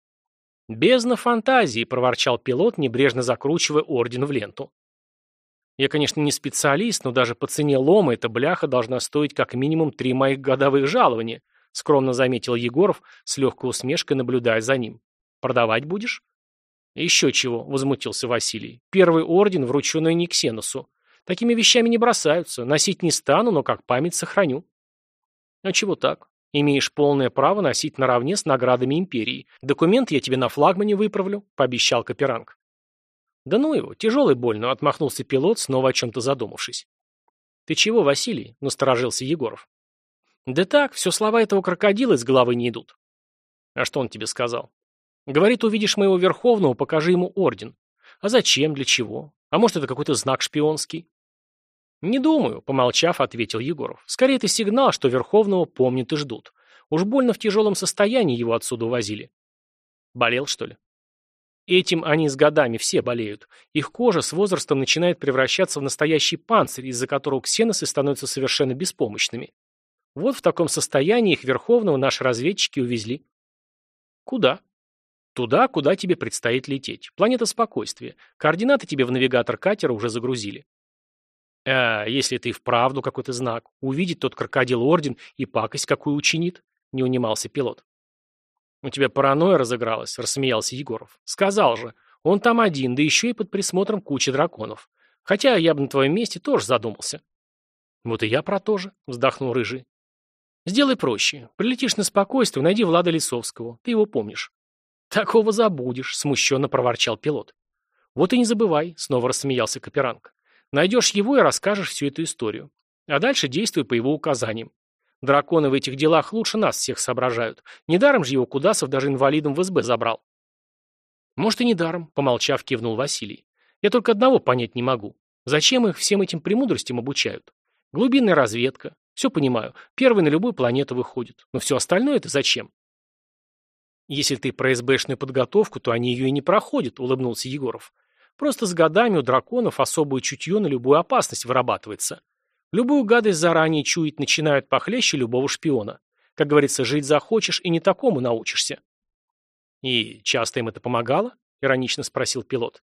«Бездна фантазии», — проворчал пилот, небрежно закручивая орден в ленту. «Я, конечно, не специалист, но даже по цене лома эта бляха должна стоить как минимум три моих годовых жалования», — скромно заметил Егоров, с легкой усмешкой наблюдая за ним. «Продавать будешь?» «Еще чего», — возмутился Василий. «Первый орден, врученный не Ксеносу. Такими вещами не бросаются. Носить не стану, но как память сохраню». «А чего так? Имеешь полное право носить наравне с наградами империи. Документ я тебе на флагмане выправлю», — пообещал Каперанг. «Да ну его, тяжелый больно», — отмахнулся пилот, снова о чем-то задумавшись. «Ты чего, Василий?» — насторожился Егоров. «Да так, все слова этого крокодила из головы не идут». «А что он тебе сказал?» «Говорит, увидишь моего Верховного, покажи ему орден». «А зачем, для чего? А может, это какой-то знак шпионский?» «Не думаю», — помолчав, ответил Егоров. «Скорее, это сигнал, что Верховного помнят и ждут. Уж больно в тяжелом состоянии его отсюда увозили». «Болел, что ли?» «Этим они с годами все болеют. Их кожа с возрастом начинает превращаться в настоящий панцирь, из-за которого ксеносы становятся совершенно беспомощными. Вот в таком состоянии их Верховного наши разведчики увезли». «Куда?» «Туда, куда тебе предстоит лететь. Планета спокойствия. Координаты тебе в навигатор катера уже загрузили». «А если это и вправду какой-то знак? Увидит тот крокодил орден и пакость какую учинит?» — не унимался пилот. «У тебя паранойя разыгралась», — рассмеялся Егоров. «Сказал же, он там один, да еще и под присмотром кучи драконов. Хотя я бы на твоем месте тоже задумался». «Вот и я про то же», — вздохнул Рыжий. «Сделай проще. Прилетишь на спокойствие, найди Влада Лисовского. Ты его помнишь». «Такого забудешь», — смущенно проворчал пилот. «Вот и не забывай», — снова рассмеялся Каперанг. «Найдешь его и расскажешь всю эту историю. А дальше действуй по его указаниям. Драконы в этих делах лучше нас всех соображают. Недаром же его Кудасов даже инвалидом в СБ забрал». «Может, и недаром», — помолчав, кивнул Василий. «Я только одного понять не могу. Зачем их всем этим премудростям обучают? Глубинная разведка. Все понимаю, первый на любую планету выходит, но все остальное это зачем? Если ты про СБшную подготовку, то они ее и не проходят, улыбнулся Егоров. Просто с годами у драконов особое чутье на любую опасность вырабатывается. Любую гадость заранее чуять начинают похлеще любого шпиона. Как говорится, жить захочешь и не такому научишься. И часто им это помогало? Иронично спросил пилот.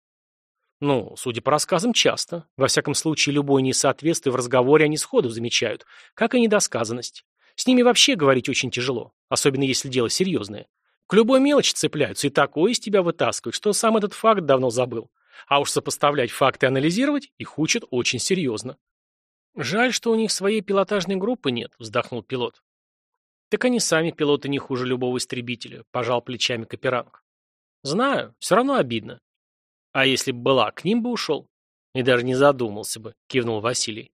Ну, судя по рассказам, часто. Во всяком случае, любое несоответствие в разговоре они сходу замечают, как и недосказанность. С ними вообще говорить очень тяжело, особенно если дело серьезное. К любой мелочи цепляются и такое из тебя вытаскивают, что сам этот факт давно забыл. А уж сопоставлять факты и анализировать их учат очень серьезно. Жаль, что у них своей пилотажной группы нет, вздохнул пилот. Так они сами пилоты не хуже любого истребителя, пожал плечами Каперанг. Знаю, все равно обидно. А если бы была, к ним бы ушел. И даже не задумался бы, кивнул Василий.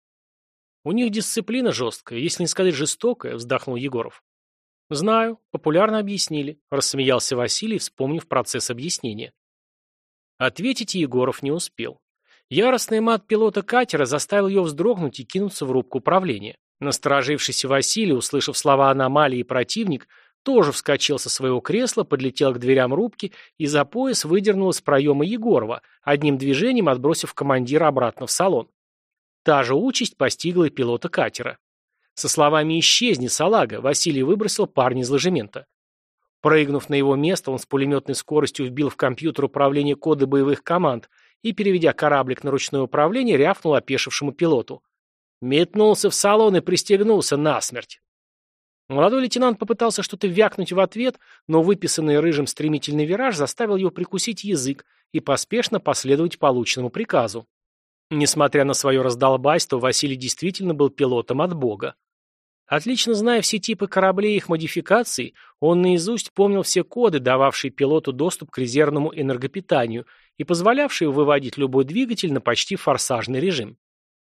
У них дисциплина жесткая, если не сказать жестокая, вздохнул Егоров. Знаю, популярно объяснили, рассмеялся Василий, вспомнив процесс объяснения. Ответить Егоров не успел. Яростный мат пилота катера заставил ее вздрогнуть и кинуться в рубку управления. Насторожившийся Василий, услышав слова аномалии противник, тоже вскочил со своего кресла, подлетел к дверям рубки и за пояс выдернул из проема Егорова, одним движением отбросив командира обратно в салон. Та же участь постигла и пилота катера. Со словами «Исчезни, салага!» Василий выбросил парня из ложемента. Прыгнув на его место, он с пулеметной скоростью вбил в компьютер управления коды боевых команд и, переведя кораблик на ручное управление, рявкнул опешившему пилоту. Метнулся в салон и пристегнулся насмерть. Молодой лейтенант попытался что-то вякнуть в ответ, но выписанный рыжим стремительный вираж заставил его прикусить язык и поспешно последовать полученному приказу. Несмотря на свое раздолбайство, Василий действительно был пилотом от бога. Отлично зная все типы кораблей и их модификаций, он наизусть помнил все коды, дававшие пилоту доступ к резервному энергопитанию и позволявшие выводить любой двигатель на почти форсажный режим.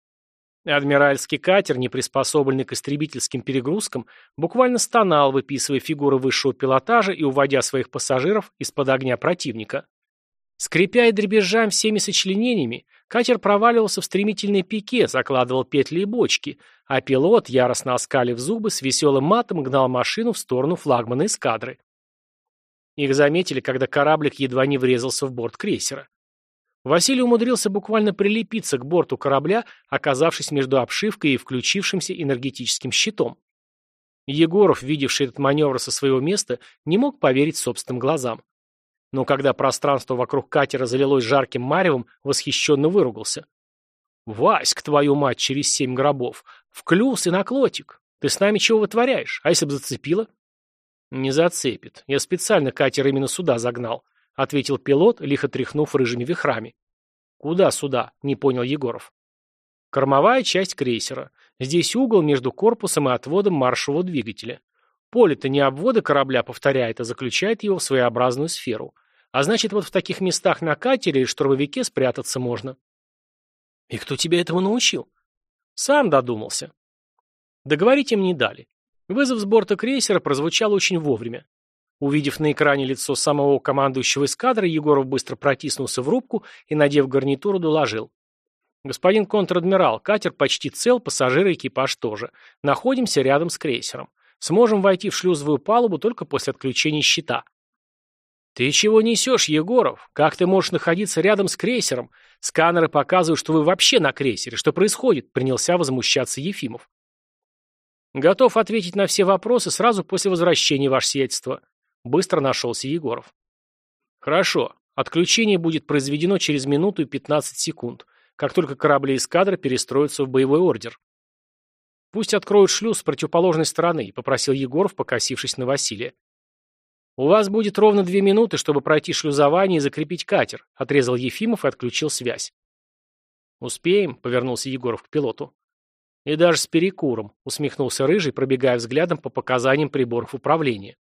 Адмиральский катер, не приспособленный к истребительским перегрузкам, буквально стонал, выписывая фигуры высшего пилотажа и уводя своих пассажиров из-под огня противника. Скрипя и дребезжа всеми сочленениями, катер проваливался в стремительное пике, закладывал петли и бочки, а пилот, яростно оскалив зубы, с веселым матом гнал машину в сторону флагмана эскадры. Их заметили, когда кораблик едва не врезался в борт крейсера. Василий умудрился буквально прилепиться к борту корабля, оказавшись между обшивкой и включившимся энергетическим щитом. Егоров, видевший этот маневр со своего места, не мог поверить собственным глазам. Но когда пространство вокруг катера залилось жарким маревом, восхищенно выругался. «Васька, твою мать, через семь гробов! В клюз и на клотик! Ты с нами чего вытворяешь? А если бы зацепило?» «Не зацепит. Я специально катер именно сюда загнал», — ответил пилот, лихо тряхнув рыжими вихрами. «Куда сюда?» — не понял Егоров. «Кормовая часть крейсера. Здесь угол между корпусом и отводом маршевого двигателя. Поле-то не обводы корабля повторяет, а заключает его в своеобразную сферу. А значит, вот в таких местах на катере или штурмовике спрятаться можно». «И кто тебя этому научил?» «Сам додумался». Договорить им не дали. Вызов с борта крейсера прозвучал очень вовремя. Увидев на экране лицо самого командующего эскадры, Егоров быстро протиснулся в рубку и, надев гарнитуру, доложил. «Господин контр-адмирал, катер почти цел, пассажиры и экипаж тоже. Находимся рядом с крейсером. Сможем войти в шлюзовую палубу только после отключения щита». «Ты чего несешь, Егоров? Как ты можешь находиться рядом с крейсером? Сканеры показывают, что вы вообще на крейсере. Что происходит?» — принялся возмущаться Ефимов. «Готов ответить на все вопросы сразу после возвращения, ваше сиятельство», — быстро нашелся Егоров. «Хорошо. Отключение будет произведено через минуту и пятнадцать секунд, как только корабли эскадры перестроятся в боевой ордер». «Пусть откроют шлюз с противоположной стороны», — попросил Егоров, покосившись на Василия. «У вас будет ровно две минуты, чтобы пройти шлюзование и закрепить катер», — отрезал Ефимов и отключил связь. «Успеем», — повернулся Егоров к пилоту. «И даже с перекуром», — усмехнулся Рыжий, пробегая взглядом по показаниям приборов управления.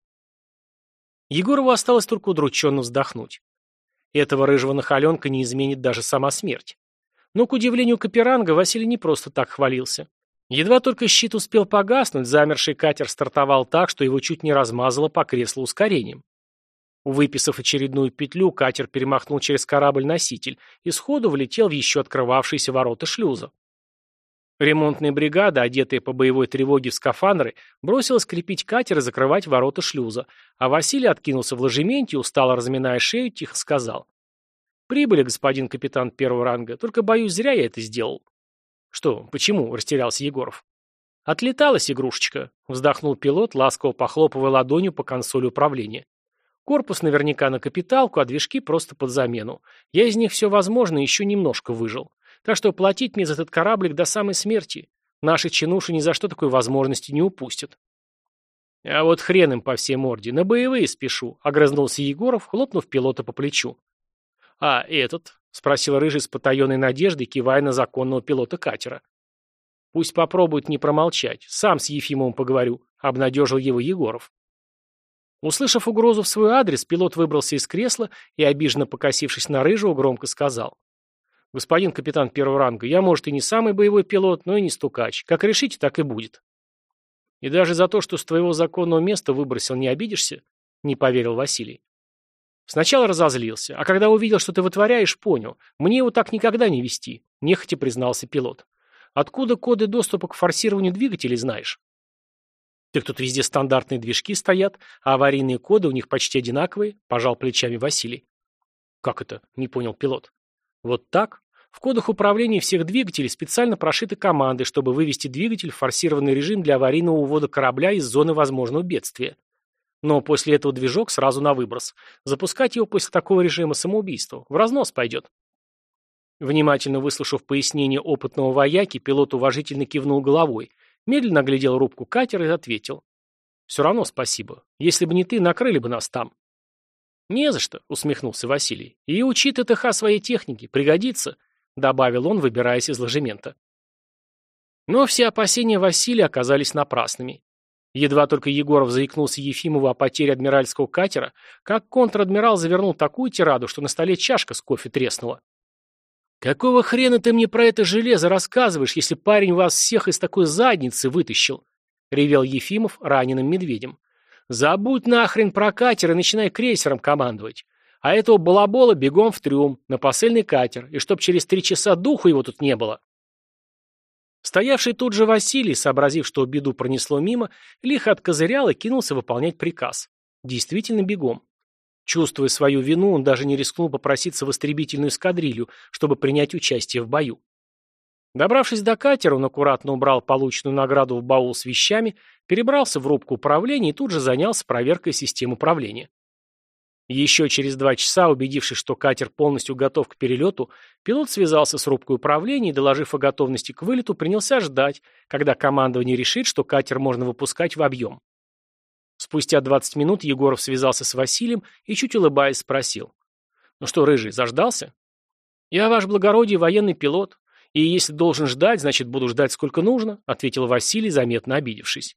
Егорову осталось только удрученно вздохнуть. Этого рыжего нахаленка не изменит даже сама смерть. Но, к удивлению Каперанга, Василий не просто так хвалился. Едва только щит успел погаснуть, замерший катер стартовал так, что его чуть не размазало по креслу ускорением. Выписав очередную петлю, катер перемахнул через корабль-носитель и сходу влетел в еще открывавшиеся ворота шлюза. Ремонтная бригада, одетая по боевой тревоге в скафандры, бросилась крепить катер и закрывать ворота шлюза, а Василий откинулся в ложементе, устало разминая шею, тихо сказал: «Прибыли, господин капитан первого ранга, только, боюсь, зря я это сделал». «Что, почему?» – растерялся Егоров. «Отлеталась игрушечка», – вздохнул пилот, ласково похлопывая ладонью по консоли управления. «Корпус наверняка на капиталку, а движки просто под замену. Я из них все возможное еще немножко выжил. Так что платить мне за этот кораблик до самой смерти. Наши чинуши ни за что такой возможности не упустят». «А вот хрен им по всей морде, на боевые спешу», – огрызнулся Егоров, хлопнув пилота по плечу. «А этот?» – спросил Рыжий с потаенной надеждой, кивая на законного пилота катера. «Пусть попробует не промолчать. Сам с Ефимовым поговорю», – обнадежил его Егоров. Услышав угрозу в свой адрес, пилот выбрался из кресла и, обиженно покосившись на Рыжего, громко сказал: «Господин капитан первого ранга, я, может, и не самый боевой пилот, но и не стукач. Как решите, так и будет». «И даже за то, что с твоего законного места выбросил, не обидишься?» – не поверил Василий. «Сначала разозлился, а когда увидел, что ты вытворяешь, понял. Мне его так никогда не вести», – нехотя признался пилот. «Откуда коды доступа к форсированию двигателей знаешь?» «Так тут везде стандартные движки стоят, а аварийные коды у них почти одинаковые», – пожал плечами Василий. «Как это?» – не понял пилот. «Вот так. В кодах управления всех двигателей специально прошиты команды, чтобы вывести двигатель в форсированный режим для аварийного увода корабля из зоны возможного бедствия. Но после этого движок сразу на выброс. Запускать его после такого режима самоубийство. В разнос пойдет». Внимательно выслушав пояснение опытного вояки, пилот уважительно кивнул головой, медленно оглядел рубку катера и ответил: «Все равно спасибо. Если бы не ты, накрыли бы нас там». «Не за что», — усмехнулся Василий. «И учи ТТХ своей техники. Пригодится», — добавил он, выбираясь из ложемента. Но все опасения Василия оказались напрасными. Едва только Егоров заикнулся Ефимову о потере адмиральского катера, как контр-адмирал завернул такую тираду, что на столе чашка с кофе треснула. «Какого хрена ты мне про это железо рассказываешь, если парень вас всех из такой задницы вытащил?» — ревел Ефимов раненым медведем. «Забудь нахрен про катер и начинай крейсером командовать. А этого балабола бегом в трюм, на посыльный катер, и чтоб через три часа духу его тут не было». Стоявший тут же Василий, сообразив, что беду пронесло мимо, лихо откозырял и кинулся выполнять приказ. Действительно бегом. Чувствуя свою вину, он даже не рискнул попроситься в истребительную эскадрилью, чтобы принять участие в бою. Добравшись до катера, он аккуратно убрал полученную награду в баул с вещами, перебрался в рубку управления и тут же занялся проверкой систем управления. Еще через два часа, убедившись, что катер полностью готов к перелету, пилот связался с рубкой управления и, доложив о готовности к вылету, принялся ждать, когда командование решит, что катер можно выпускать в объем. Спустя двадцать минут Егоров связался с Василием и, чуть улыбаясь, спросил: «Ну что, Рыжий, заждался?» «Я, ваше благородие, военный пилот, и если должен ждать, значит, буду ждать сколько нужно», ответил Василий, заметно обидевшись.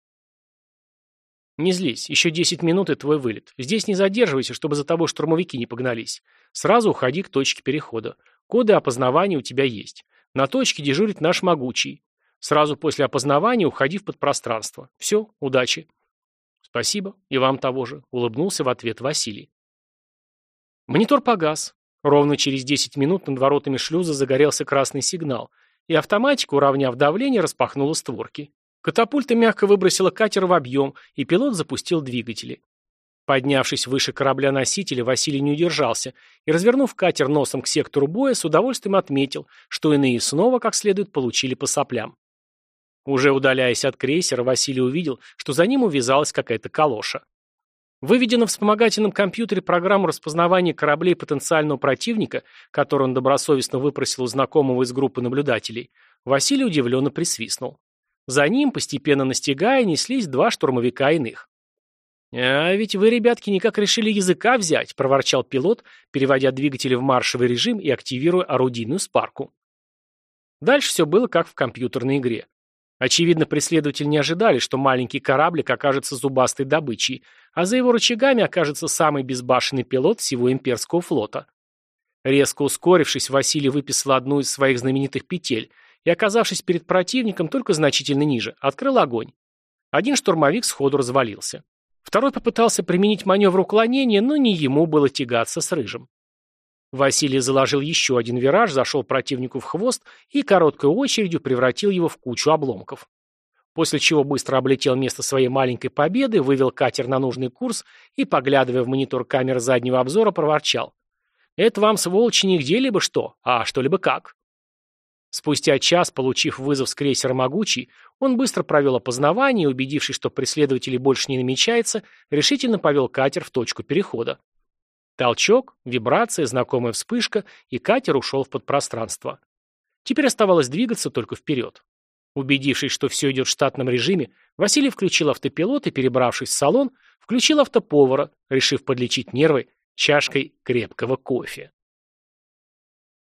«Не злись, еще десять минут и твой вылет. Здесь не задерживайся, чтобы за тобой штурмовики не погнались. Сразу уходи к точке перехода. Коды опознавания у тебя есть. На точке дежурит наш могучий. Сразу после опознавания уходи в подпространство. Все, удачи». «Спасибо, и вам того же», — улыбнулся в ответ Василий. Монитор погас. Ровно через десять минут над воротами шлюза загорелся красный сигнал, и автоматика, уравняв давление, распахнула створки. Катапульта мягко выбросила катер в объем, и пилот запустил двигатели. Поднявшись выше корабля-носителя, Василий не удержался и, развернув катер носом к сектору боя, с удовольствием отметил, что иные снова как следует получили по соплям. Уже удаляясь от крейсера, Василий увидел, что за ним увязалась какая-то калоша. Выведя на вспомогательном компьютере программу распознавания кораблей потенциального противника, которую он добросовестно выпросил у знакомого из группы наблюдателей, Василий удивленно присвистнул. За ним, постепенно настигая, неслись два штурмовика иных. «А ведь вы, ребятки, никак решили языка взять», — проворчал пилот, переводя двигатели в маршевый режим и активируя орудийную спарку. Дальше все было как в компьютерной игре. Очевидно, преследователи не ожидали, что маленький кораблик окажется зубастой добычей, а за его рычагами окажется самый безбашенный пилот всего имперского флота. Резко ускорившись, Василий выписал одну из своих знаменитых петель и, оказавшись перед противником только значительно ниже, открыл огонь. Один штурмовик сходу развалился. Второй попытался применить маневр уклонения, но не ему было тягаться с Рыжим. Василий заложил еще один вираж, зашел противнику в хвост и короткой очередью превратил его в кучу обломков. После чего быстро облетел место своей маленькой победы, вывел катер на нужный курс и, поглядывая в монитор камеры заднего обзора, проворчал: «Это вам, сволочи, не где-либо что, а что-либо как». Спустя час, получив вызов с крейсера «Могучий», он быстро провел опознавание и, убедившись, что преследователей больше не намечается, решительно повел катер в точку перехода. Толчок, вибрация, знакомая вспышка, и катер ушел в подпространство. Теперь оставалось двигаться только вперед. Убедившись, что все идет в штатном режиме, Василий включил автопилот и, перебравшись в салон, включил автоповара, решив подлечить нервы чашкой крепкого кофе.